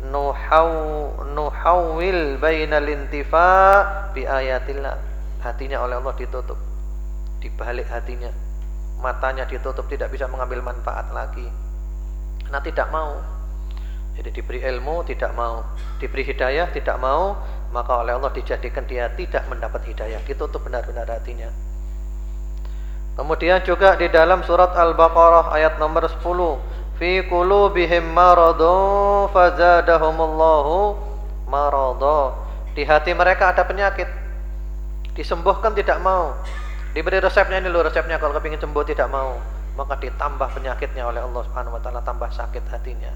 nuhawwil bainal intifa bi ayatillah. Hatinya oleh Allah ditutup, dibalik hatinya, matanya ditutup, tidak bisa mengambil manfaat lagi. Karena tidak mau. Jadi diberi ilmu tidak mau, diberi hidayah tidak mau, maka oleh Allah dijadikan dia tidak mendapat hidayah, ditutup benar-benar hatinya. Kemudian juga di dalam surat Al-Baqarah ayat nomor 10, fi qulubihim maradun fazadahumullahu marada. Di hati mereka ada penyakit, disembuhkan tidak mau, diberi resepnya, ini loh resepnya, kalau kepingin sembuh tidak mau, maka ditambah penyakitnya oleh Allah Subhanahu wa taala, tambah sakit hatinya.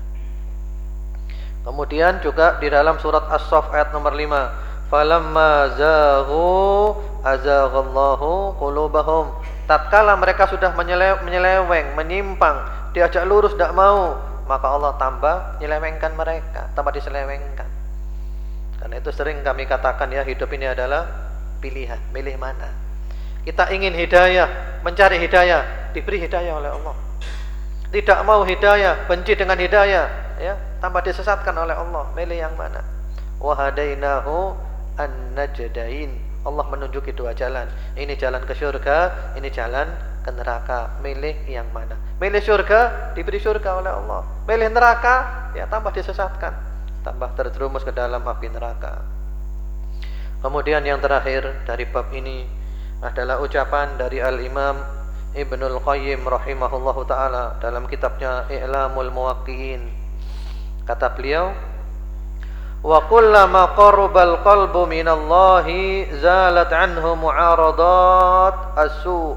Kemudian juga di dalam surat As-Saff ayat nomor 5, falamma zaghu azaghallahu qulubahum. Tatkala mereka sudah menyeleweng, menyimpang, diajak lurus tidak mau, maka Allah tambah menyelewengkan mereka, tambah diselewengkan. Karena itu sering kami katakan, ya, hidup ini adalah pilihan, milih mana. Kita ingin hidayah, mencari hidayah, diberi hidayah oleh Allah. Tidak mau hidayah, benci dengan hidayah, ya, tambah disesatkan oleh Allah. Milih yang mana? Wa hadainahu an-najdain. Allah menunjuki dua jalan. Ini jalan ke surga, ini jalan ke neraka. Milih yang mana? Milih surga, diberi surga oleh Allah. Milih neraka, ya, tambah disesatkan, tambah terjerumus ke dalam api neraka. Kemudian yang terakhir dari bab ini adalah ucapan dari Al-Imam Ibnul Qayyim rahimahullahu ta'ala dalam kitabnya I'lamul Muwaqqi'in. Kata beliau, wa kullama qarubal qalbu minallahi zalat anhu mu'aradat as-su'.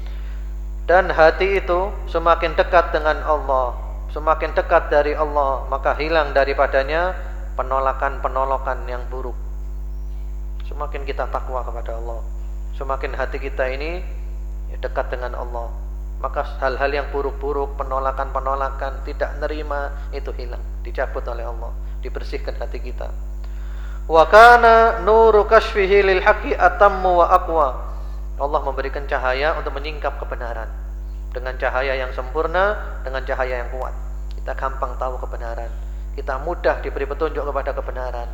Dan hati itu semakin dekat dengan Allah, semakin dekat dari Allah, maka hilang daripadanya penolakan-penolakan yang buruk. Semakin kita takwa kepada Allah, semakin hati kita ini dekat dengan Allah, maka hal-hal yang buruk-buruk, penolakan-penolakan, tidak nerima, itu hilang, dicabut oleh Allah, dibersihkan hati kita. Wa kana nuru kashfihi lil haqqi atammu wa aqwa. Allah memberikan cahaya untuk menyingkap kebenaran. Dengan cahaya yang sempurna, dengan cahaya yang kuat. Kita gampang tahu kebenaran. Kita mudah diberi petunjuk kepada kebenaran.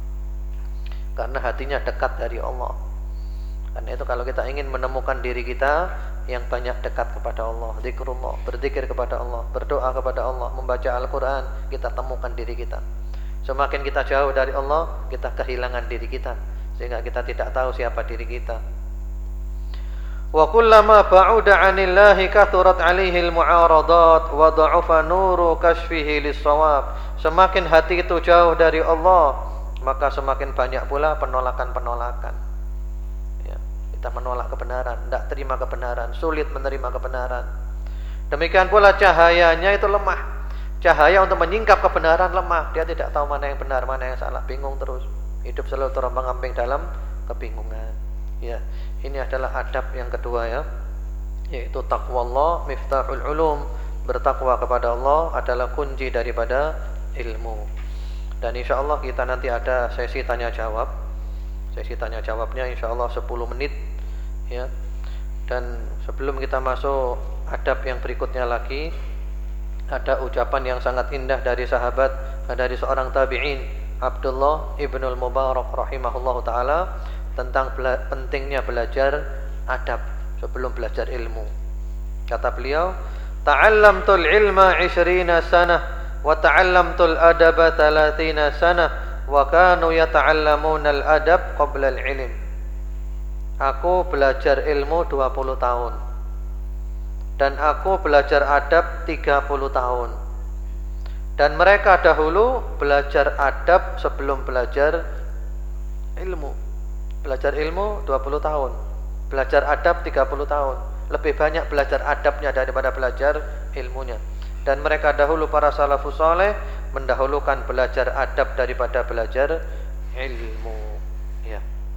Karena hatinya dekat dari Allah. Karena itu kalau kita ingin menemukan diri kita yang banyak dekat kepada Allah, zikrullah, berzikir kepada Allah, berdoa kepada Allah, membaca Al-Quran, kita temukan diri kita. Semakin kita jauh dari Allah, kita kehilangan diri kita, sehingga kita tidak tahu siapa diri kita. Wa kullama ba'uda 'anillahi kathurat 'alaihi al-mu'aradat wa dha'afa nuru kashfihi lis-shawab. Semakin hati itu jauh dari Allah, maka semakin banyak pula penolakan-penolakan. Ya, kita menolak kebenaran, tidak terima kebenaran, sulit menerima kebenaran. Demikian pula cahayanya itu lemah. Cahaya untuk menyingkap kebenaran lemah. Dia tidak tahu mana yang benar, mana yang salah, bingung terus. Hidup selalu terombang-ambing dalam kebingungan. Ya, ini adalah adab yang kedua ya, yaitu taqwallah miftahul ulum. Bertakwa kepada Allah adalah kunci daripada ilmu. Dan insyaallah kita nanti ada sesi tanya jawab. Sesi tanya jawabnya insyaallah 10 menit ya. Dan sebelum kita masuk adab yang berikutnya lagi, ada ucapan yang sangat indah dari sahabat, dari seorang tabi'in, Abdullah ibnul Mubarak rahimahullahu ta'ala, tentang pentingnya belajar adab sebelum belajar ilmu. Kata beliau, ta'allamtul ilma 20 sanah wa ta'allamtul adaba 30 sanah wa kanu yata'allamuna al-adab qabla al-ilm. Aku belajar ilmu 20 tahun dan aku belajar adab 30 tahun. Dan mereka dahulu belajar adab sebelum belajar ilmu. Belajar ilmu 20 tahun, belajar adab 30 tahun. Lebih banyak belajar adabnya daripada belajar ilmunya. Dan mereka dahulu para salafus saleh mendahulukan belajar adab daripada belajar ilmu. Ya.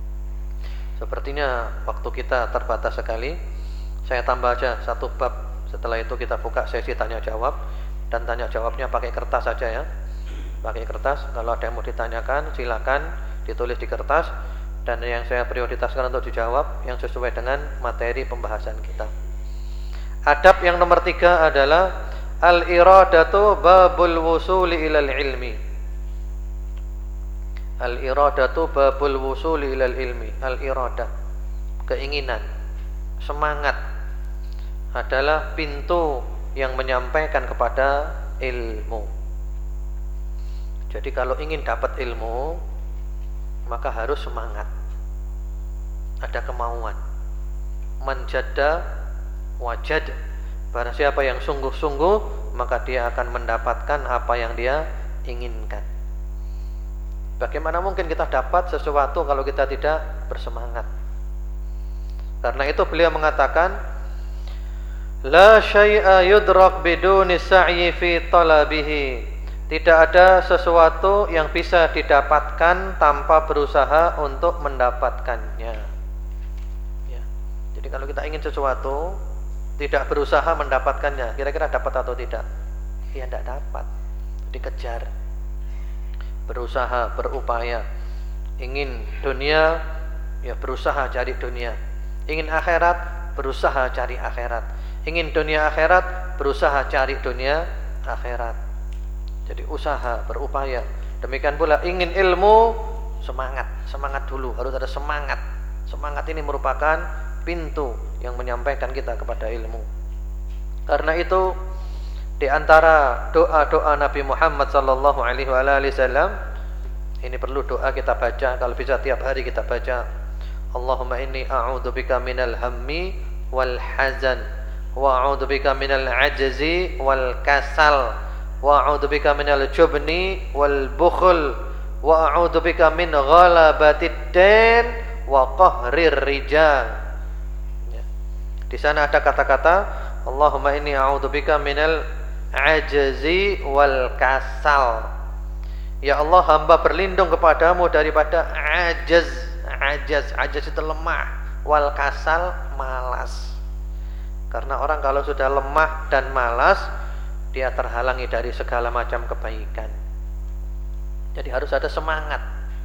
Sepertinya waktu kita terbatas sekali. Saya tambah aja satu bab. Setelah itu kita buka sesi tanya jawab. Dan tanya jawabnya pakai kertas saja ya. Pakai kertas. Kalau ada yang mau ditanyakan silakan ditulis di kertas. Dan yang saya prioritaskan untuk dijawab yang sesuai dengan materi pembahasan kita. Adab yang nomor 3 adalah al-iradatu babul wusuli ilal ilmi. Al-iradatu babul wusuli ilal ilmi. Al-iradah, keinginan, semangat adalah pintu yang menyampaikan kepada ilmu. Jadi kalau ingin dapat ilmu, maka harus semangat, ada kemauan. Man jadda wajad. Barang siapa yang sungguh-sungguh, maka dia akan mendapatkan apa yang dia inginkan. Bagaimana mungkin kita dapat sesuatu kalau kita tidak bersemangat? Karena itu beliau mengatakan, la syai'a yudrak biduni sa'yi fi talabihi. Tidak ada sesuatu yang bisa didapatkan tanpa berusaha untuk mendapatkannya. Ya. Jadi kalau kita ingin sesuatu, tidak berusaha mendapatkannya, kira-kira dapat atau tidak? Ya tidak dapat. Dikejar, berusaha, berupaya. Ingin dunia, ya berusaha cari dunia. Ingin akhirat, berusaha cari akhirat. Ingin dunia akhirat, berusaha cari dunia akhirat. Jadi usaha, berupaya. Demikian pula ingin ilmu, semangat dulu, harus ada semangat. Semangat ini merupakan pintu yang menyampaikan kita kepada ilmu. Karena itu di antara doa-doa Nabi Muhammad sallallahu alaihi wasallam, ini perlu doa kita baca, kalau bisa tiap hari kita baca. Allahumma inni a'udzubika minal hammi wal hazan wa a'udzubika minal ajzi wal kasal wa a'udzubika minal jubni wal bukhl wa a'udzubika min ghalabatid din wa qahrir rijal. Ya. Di sana ada kata-kata Allahumma inni a'udzubika minal ajzi wal kasal. Ya Allah, hamba berlindung kepadamu daripada ajaz itu lemah, wal kasal, malas. Karena orang kalau sudah lemah dan malas, dia terhalangi dari segala macam kebaikan. Jadi harus ada semangat,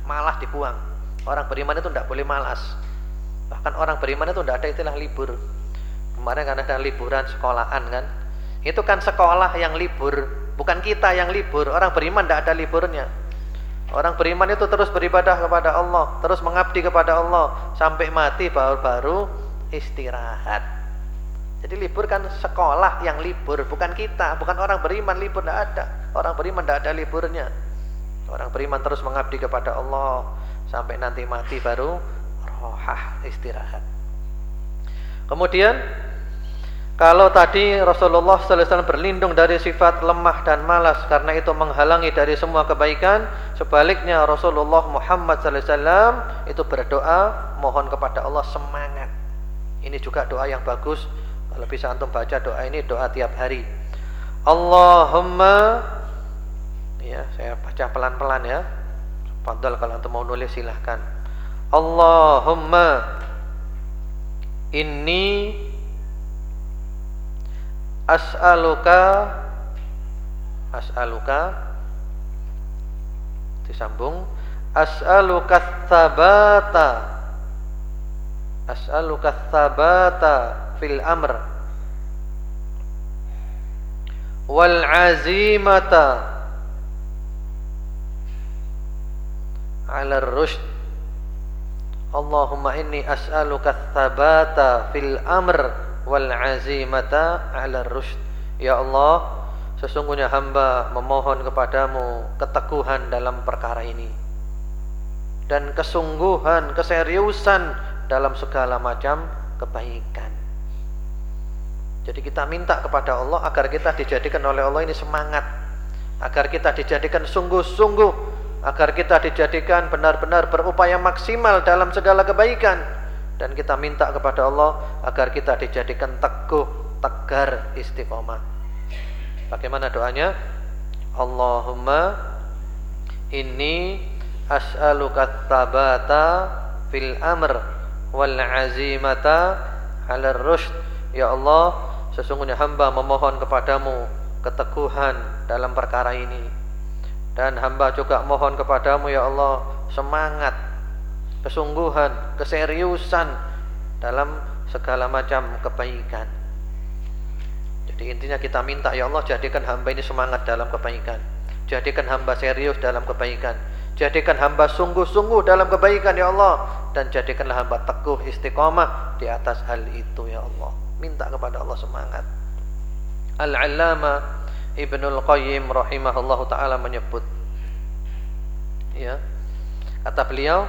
malas dibuang. Orang beriman itu tidak boleh malas. Bahkan orang beriman itu tidak ada istilah libur. Kemarin kan ada liburan sekolahan kan. Itu kan sekolah yang libur, bukan kita yang libur. Orang beriman tidak ada liburnya. Orang beriman itu terus beribadah kepada Allah, terus mengabdi kepada Allah sampai mati baru istirahat. Jadi libur kan sekolah yang libur, bukan kita, bukan orang beriman libur, tidak ada. Orang beriman tidak ada liburnya. Orang beriman terus mengabdi kepada Allah sampai nanti mati baru rohah, istirahat. Kemudian kalau tadi Rasulullah sallallahu alaihi wasallam berlindung dari sifat lemah dan malas karena itu menghalangi dari semua kebaikan, sebaliknya Rasulullah Muhammad sallallahu alaihi wasallam itu berdoa mohon kepada Allah semangat. Ini juga doa yang bagus. Kalau bisa antum baca doa ini, doa tiap hari. Allahumma, ya saya baca pelan-pelan ya. Padahal kalau antum mau nulis silahkan. Allahumma inni as'aluka disambung as'aluka tsabata fil amr wal azimata 'ala ar-rushd. Allahumma inni as'aluka tsabata fil amr wal azimata 'ala ar-rushd. Ya Allah, sesungguhnya hamba memohon kepadamu keteguhan dalam perkara ini dan kesungguhan, keseriusan dalam segala macam kebaikan. Jadi kita minta kepada Allah agar kita dijadikan oleh Allah ini semangat, agar kita dijadikan sungguh-sungguh, agar kita dijadikan benar-benar berupaya maksimal dalam segala kebaikan. Dan kita minta kepada Allah agar kita dijadikan teguh, tegar, istiqomah. Bagaimana doanya? Allahumma inni as'aluka tsabata fil amr wal azimata 'ala ar-rushd. Ya Allah, sesungguhnya hamba memohon kepadamu keteguhan dalam perkara ini. Dan hamba juga mohon kepadamu ya Allah semangat, kesungguhan, keseriusan dalam segala macam kebaikan. Jadi intinya kita minta ya Allah jadikan hamba ini semangat dalam kebaikan, jadikan hamba serius dalam kebaikan, jadikan hamba sungguh-sungguh dalam kebaikan ya Allah, dan jadikanlah hamba teguh istiqomah di atas hal itu ya Allah. Minta kepada Allah semangat. Al-Allamah Ibnul Qayyim rahimahullahu ta'ala menyebut, ya, kata beliau,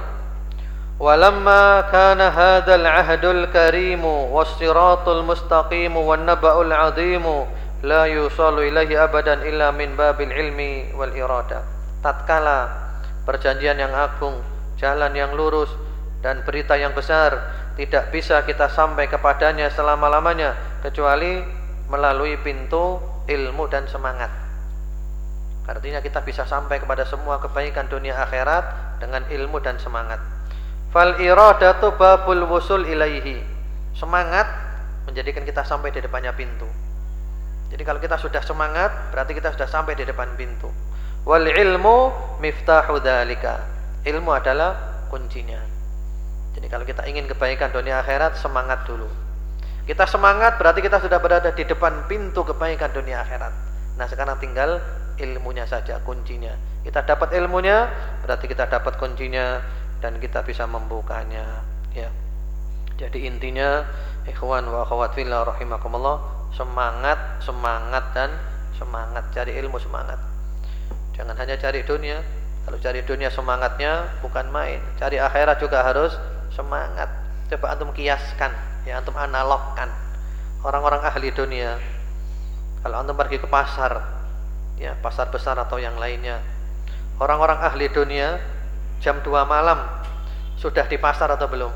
walamma kana hadzal ahdul karimu was-siratul mustaqimu wan naba'ul 'azimu la yusallu ilaihi abadan illa min babil ilmi wal irada. Tatkala perjanjian yang agung, jalan yang lurus dan berita yang besar tidak bisa kita sampai kepadanya selama-lamanya kecuali melalui pintu ilmu dan semangat. Artinya kita bisa sampai kepada semua kebaikan dunia akhirat dengan ilmu dan semangat. Fal iradatu babul wusul ilaihi. Semangat menjadikan kita sampai di depannya pintu. Jadi kalau kita sudah semangat, berarti kita sudah sampai di depan pintu. Wal ilmu miftahu dzalika. Ilmu adalah kuncinya. Jadi kalau kita ingin kebaikan dunia akhirat, semangat dulu. Kita semangat berarti kita sudah berada di depan pintu kebaikan dunia akhirat. Nah, sekarang tinggal ilmunya saja, kuncinya. Kita dapat ilmunya, berarti kita dapat kuncinya dan kita bisa membukanya, ya. Jadi intinya, ikhwan wa akhwat fillah rahimakumullah, semangat, semangat dan semangat, cari ilmu semangat. Jangan hanya cari dunia. Kalau cari dunia semangatnya bukan main. Cari akhirat juga harus semangat. Coba antum kiaskan, ya, antum analogkan. Orang-orang ahli dunia, kalau antum pergi ke pasar, ya, pasar besar atau yang lainnya, orang-orang ahli dunia jam 2 malam sudah di pasar atau belum?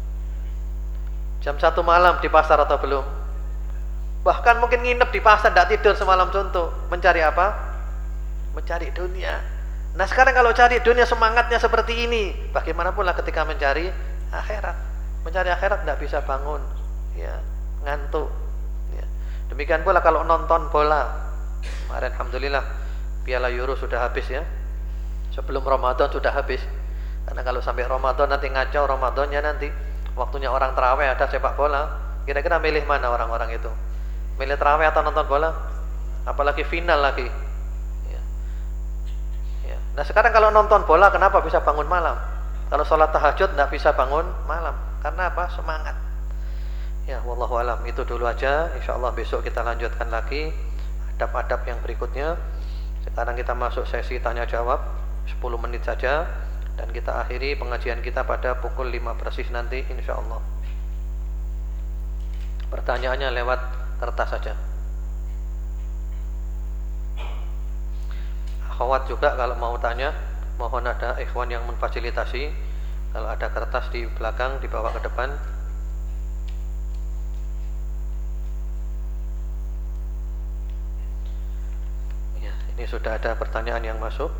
Jam 1 malam di pasar atau belum? Bahkan mungkin nginep di pasar, tidak tidur semalam contoh. Mencari apa? Mencari dunia. Nah sekarang kalau cari dunia semangatnya seperti ini, bagaimanapun lah ketika mencari akhirat. Mencari akhirat tidak bisa bangun, ya, ngantuk, ya. Demikian pula kalau nonton bola. Kemarin alhamdulillah Piala Euro sudah habis, ya. Sebelum Ramadan sudah habis. Karena kalau sampai Ramadan nanti ngacau Ramadannya, nanti waktunya orang tarawih ada sepak bola, kira-kira milih mana orang-orang itu? Milih tarawih atau nonton bola? Apalagi final lagi. Ya. Ya. Nah sekarang kalau nonton bola kenapa bisa bangun malam? Kalau sholat tahajud tidak bisa bangun malam. Karena apa? Semangat. Ya, wallahu alam. Itu dulu aja. Insyaallah besok kita lanjutkan lagi adab-adab yang berikutnya. Sekarang kita masuk sesi tanya jawab 10 menit saja, dan kita akhiri pengajian kita pada pukul 5 persis nanti insyaallah. Pertanyaannya lewat kertas saja. Akhwat juga kalau mau tanya, mohon ada ikhwan yang memfasilitasi. Kalau ada kertas di belakang dibawa ke depan. Ini sudah ada pertanyaan yang masuk.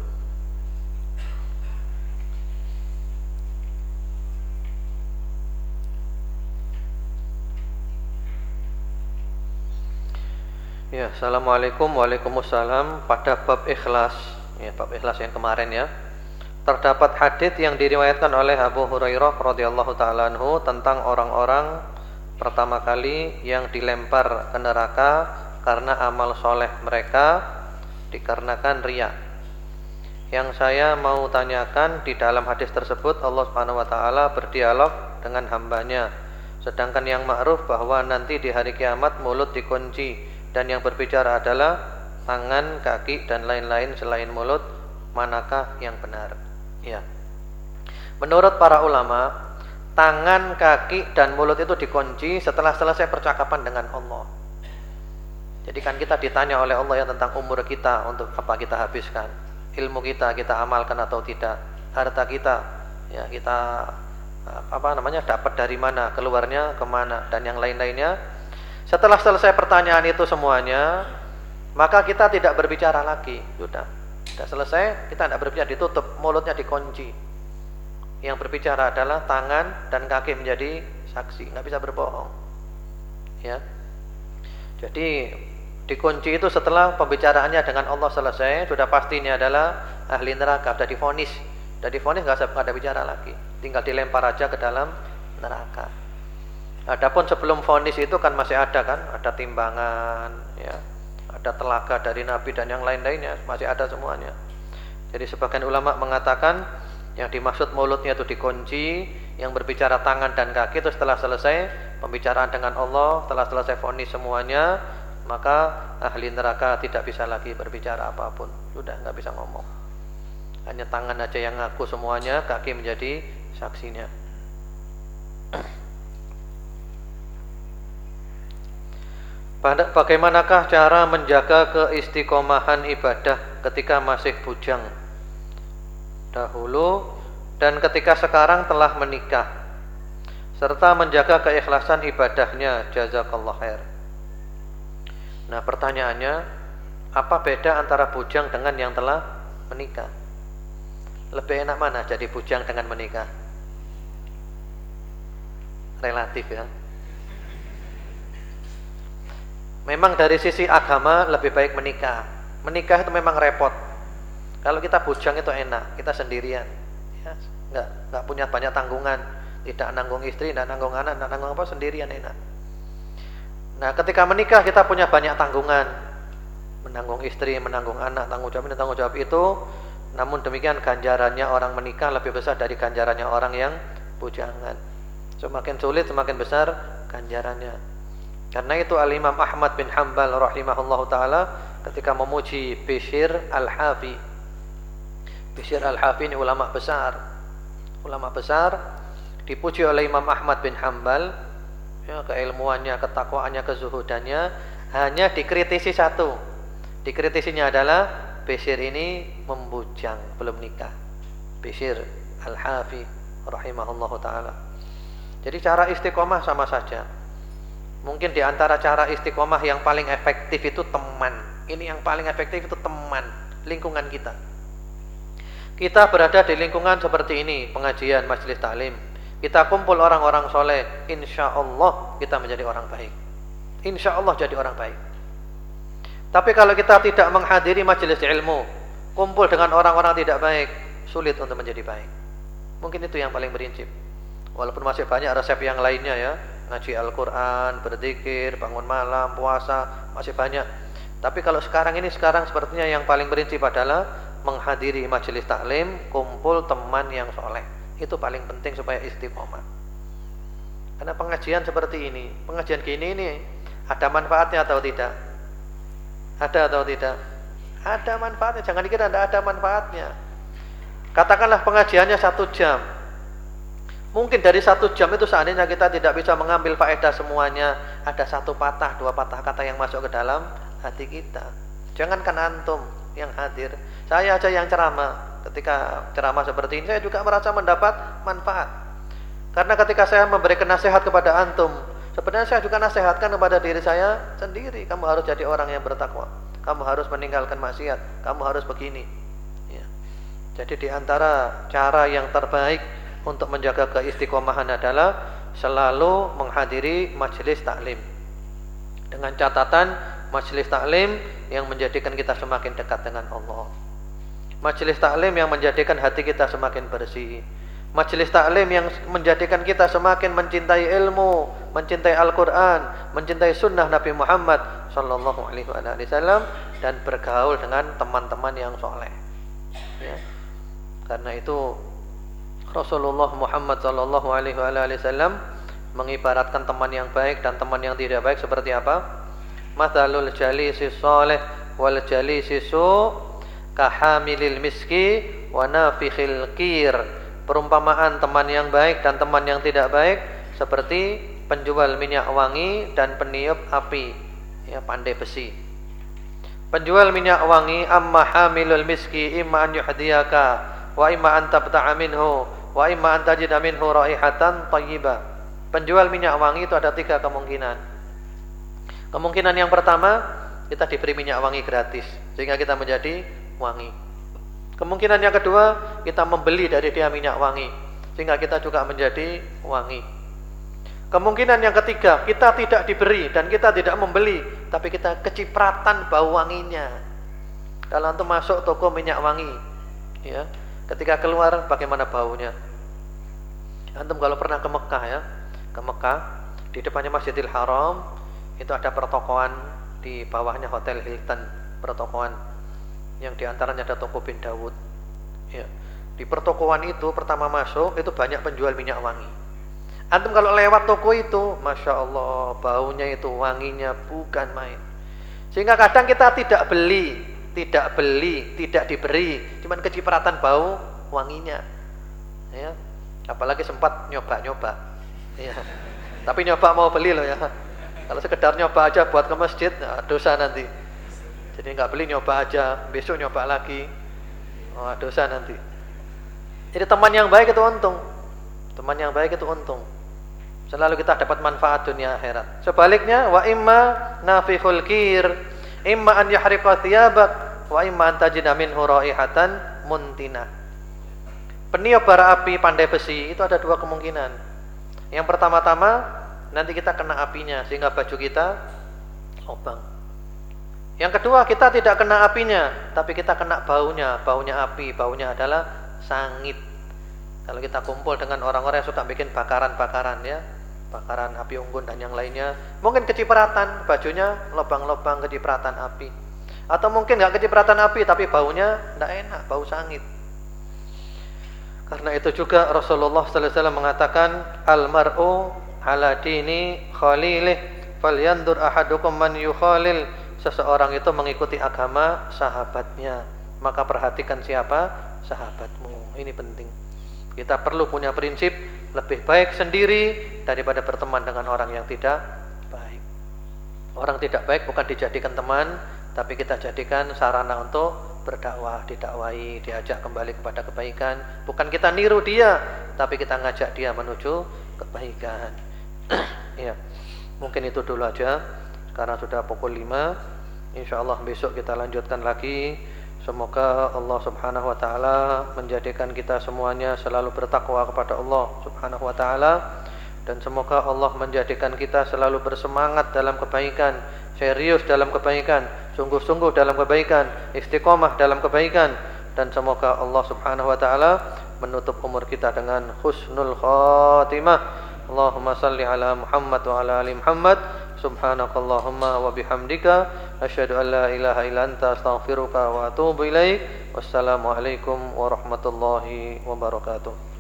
Ya, assalamualaikum. Waalaikumsalam. Pada bab ikhlas, ya, bab ikhlas yang kemarin ya, terdapat hadits yang diriwayatkan oleh Abu Hurairah radhiyallahu taala anhu tentang orang-orang pertama kali yang dilempar ke neraka karena amal soleh mereka dikarenakan riya. Yang saya mau tanyakan, di dalam hadis tersebut Allah Subhanahu wa taala berdialog dengan hambanya, sedangkan yang ma'ruf bahwa nanti di hari kiamat mulut dikunci dan yang berbicara adalah tangan, kaki dan lain-lain selain mulut. Manakah yang benar? Ya. Menurut para ulama, tangan, kaki dan mulut itu dikunci setelah selesai percakapan dengan Allah. Jadi kan kita ditanya oleh Allah ya tentang umur kita, untuk apa kita habiskan, ilmu kita amalkan atau tidak, harta kita ya kita dapat dari mana, keluarnya kemana, dan yang lain-lainnya. Setelah selesai pertanyaan itu semuanya, maka kita tidak berbicara lagi. Sudah selesai, kita tidak berbicara, ditutup, mulutnya dikunci. Yang berbicara adalah tangan dan kaki menjadi saksi, nggak bisa berbohong. Ya. Jadi dikunci itu setelah pembicaraannya dengan Allah selesai, sudah pasti ini adalah ahli neraka, sudah divonis. Nggak ada bicara lagi, tinggal dilempar aja ke dalam neraka. Adapun sebelum vonis itu kan masih ada kan, ada timbangan, ya, ada telaga dari Nabi dan yang lain-lainnya, masih ada semuanya. Jadi sebagian ulama mengatakan yang dimaksud mulutnya itu dikunci, yang berbicara tangan dan kaki itu setelah selesai pembicaraan dengan Allah, setelah selesai vonis semuanya, maka ahli neraka tidak bisa lagi berbicara apapun, sudah nggak bisa ngomong. Hanya tangan aja yang ngaku semuanya, kaki menjadi saksinya. Bagaimanakah cara menjaga keistiqomahan ibadah ketika masih bujang dahulu dan ketika sekarang telah menikah, serta menjaga keikhlasan ibadahnya? Jazakallah khair. Nah pertanyaannya, apa beda antara bujang dengan yang telah menikah? Lebih enak mana jadi bujang dengan menikah? Relatif ya. Memang dari sisi agama lebih baik menikah. Menikah itu memang repot. Kalau kita bujang itu enak, kita sendirian, ya, nggak punya banyak tanggungan, tidak nanggung istri, tidak nanggung anak, tidak nanggung apa, sendirian enak. Nah ketika menikah kita punya banyak tanggungan, menanggung istri, menanggung anak, tanggung jawab itu. Namun demikian ganjarannya orang menikah lebih besar dari ganjarannya orang yang bujangan. Semakin sulit semakin besar ganjarannya. Karena itu Al-Imam Ahmad bin Hanbal rahimahullahu ta'ala ketika memuji Bishr Al-Hafi. Bishr Al-Hafi ini ulama besar dipuji oleh Imam Ahmad bin Hanbal, ya, keilmuannya, ketakwaannya, kezuhudannya. Hanya dikritisi satu, dikritisinya adalah Bishr ini membujang, belum nikah. Bishr Al-Hafi rahimahullahu ta'ala. Jadi cara istiqomah sama saja. Mungkin di antara cara istiqomah yang paling efektif itu teman. Ini yang paling efektif itu teman, lingkungan kita. Kita berada di lingkungan seperti ini, pengajian, majelis taklim. Kita kumpul orang-orang soleh, insya Allah kita menjadi orang baik. Insya Allah jadi orang baik. Tapi kalau kita tidak menghadiri majelis ilmu, kumpul dengan orang-orang tidak baik, sulit untuk menjadi baik. Mungkin itu yang paling prinsip. Walaupun masih banyak resep yang lainnya ya, ngaji Al-Quran, berzikir, bangun malam, puasa, masih banyak. Tapi kalau sekarang sepertinya yang paling prinsip adalah menghadiri majelis taklim, kumpul teman yang soleh. Itu paling penting supaya istiqomah. Karena pengajian seperti ini, pengajian gini ini ada manfaatnya atau tidak? Ada atau tidak? Ada manfaatnya. Jangan dikira tidak ada manfaatnya. Katakanlah pengajiannya 1 jam. Mungkin dari 1 jam itu seandainya kita tidak bisa mengambil faedah semuanya, ada 1 patah, 2 patah kata yang masuk ke dalam hati kita. Jangankan antum yang hadir, saya aja yang ceramah. Ketika ceramah seperti ini saya juga merasa mendapat manfaat. Karena ketika saya memberikan nasihat kepada antum, sebenarnya saya juga nasihatkan kepada diri saya sendiri. Kamu harus jadi orang yang bertakwa. Kamu harus meninggalkan maksiat. Kamu harus begini. Ya. Jadi di antara cara yang terbaik untuk menjaga keistiqomahan adalah selalu menghadiri majelis taklim. Dengan catatan majelis taklim yang menjadikan kita semakin dekat dengan Allah. Majelis taklim yang menjadikan hati kita semakin bersih. Majelis taklim yang menjadikan kita semakin mencintai ilmu, mencintai Al-Quran, mencintai sunnah Nabi Muhammad sallallahu alaihi wasallam, dan bergaul dengan teman-teman yang soleh. Ya. Karena itu Rasulullah Muhammad sallallahu alaihi wasallam mengibaratkan teman yang baik dan teman yang tidak baik seperti apa? Mathalul jalisi shalih wal jalisi su kahamilil miski wa nafikhil qir. Perumpamaan teman yang baik dan teman yang tidak baik seperti penjual minyak wangi dan peniup api, ya, pandai besi. Penjual minyak wangi, amma hamilul miski imma an yuhdiyaka wa imma an tabta'a minhu wa imma an tajida minhu raihatan thayyibah. Penjual minyak wangi itu ada 3 kemungkinan. Kemungkinan yang pertama, kita diberi minyak wangi gratis sehingga kita menjadi wangi. Kemungkinan yang kedua, kita membeli dari dia minyak wangi sehingga kita juga menjadi wangi. Kemungkinan yang ketiga, kita tidak diberi dan kita tidak membeli, tapi kita kecipratan bau wanginya. Kalau antum masuk toko minyak wangi, ya, ketika keluar bagaimana baunya? Antum kalau pernah ke Mekah, ya, ke Mekah, di depannya Masjidil Haram itu ada pertokoan, di bawahnya Hotel Hilton, pertokoan yang diantaranya ada toko bin Dawud. Ya. Di pertokoan itu pertama masuk itu banyak penjual minyak wangi. Antum kalau lewat toko itu, masya Allah, baunya itu wanginya bukan main. Sehingga kadang kita tidak beli, tidak diberi, cuman kecipratan bau wanginya. Ya. Apalagi sempat nyoba-nyoba. Ya. Tapi nyoba mau beli loh ya. Kalau sekedar nyoba aja buat ke masjid, nah, dosa nanti. Jadi nggak beli, nyoba aja, besok nyoba lagi, dosa nanti. Jadi teman yang baik itu untung. Teman yang baik itu untung. Selalu kita dapat manfaat dunia akhirat. Sebaliknya, wa imma nafikhul qir, imma an yahriqa thiyabak, wa imma an tajida minhu raihatan muntina. Peniup bara api pandai besi itu ada 2 kemungkinan. Yang pertama-tama, nanti kita kena apinya sehingga baju kita lubang. Yang kedua, kita tidak kena apinya, tapi kita kena baunya. Baunya api, baunya adalah sangit. Kalau kita kumpul dengan orang-orang yang suka bikin bakaran-bakaran, ya, bakaran api unggun dan yang lainnya, mungkin kecipratan, bajunya lubang-lubang kecipratan api. Atau mungkin nggak kecipratan api, tapi baunya tidak enak, bau sangit. Karena itu juga Rasulullah sallallahu alaihi wasallam mengatakan, al-mar'u ala dini khalilih falyandur ahadukum man yukhalil. Seseorang itu mengikuti agama sahabatnya, maka perhatikan siapa sahabatmu. Ini penting. Kita perlu punya prinsip lebih baik sendiri daripada berteman dengan orang yang tidak baik. Orang tidak baik bukan dijadikan teman, tapi kita jadikan sarana untuk berdakwah, didakwai, diajak kembali kepada kebaikan. Bukan kita niru dia, tapi kita ngajak dia menuju kebaikan. Ya, mungkin itu dulu aja. Sekarang sudah pukul 5. Insyaallah besok kita lanjutkan lagi. Semoga Allah Subhanahu wa taala menjadikan kita semuanya selalu bertakwa kepada Allah Subhanahu wa taala, dan semoga Allah menjadikan kita selalu bersemangat dalam kebaikan, serius dalam kebaikan, sungguh-sungguh dalam kebaikan, istiqomah dalam kebaikan, dan semoga Allah Subhanahu wa taala menutup umur kita dengan husnul khatimah. Allahumma salli ala Muhammad wa ala ali Muhammad. Subhanakallahumma wa bihamdika asyhadu an la ilaha illa anta astaghfiruka wa atubu ilaik. Wassalamualaikum warahmatullahi wabarakatuh.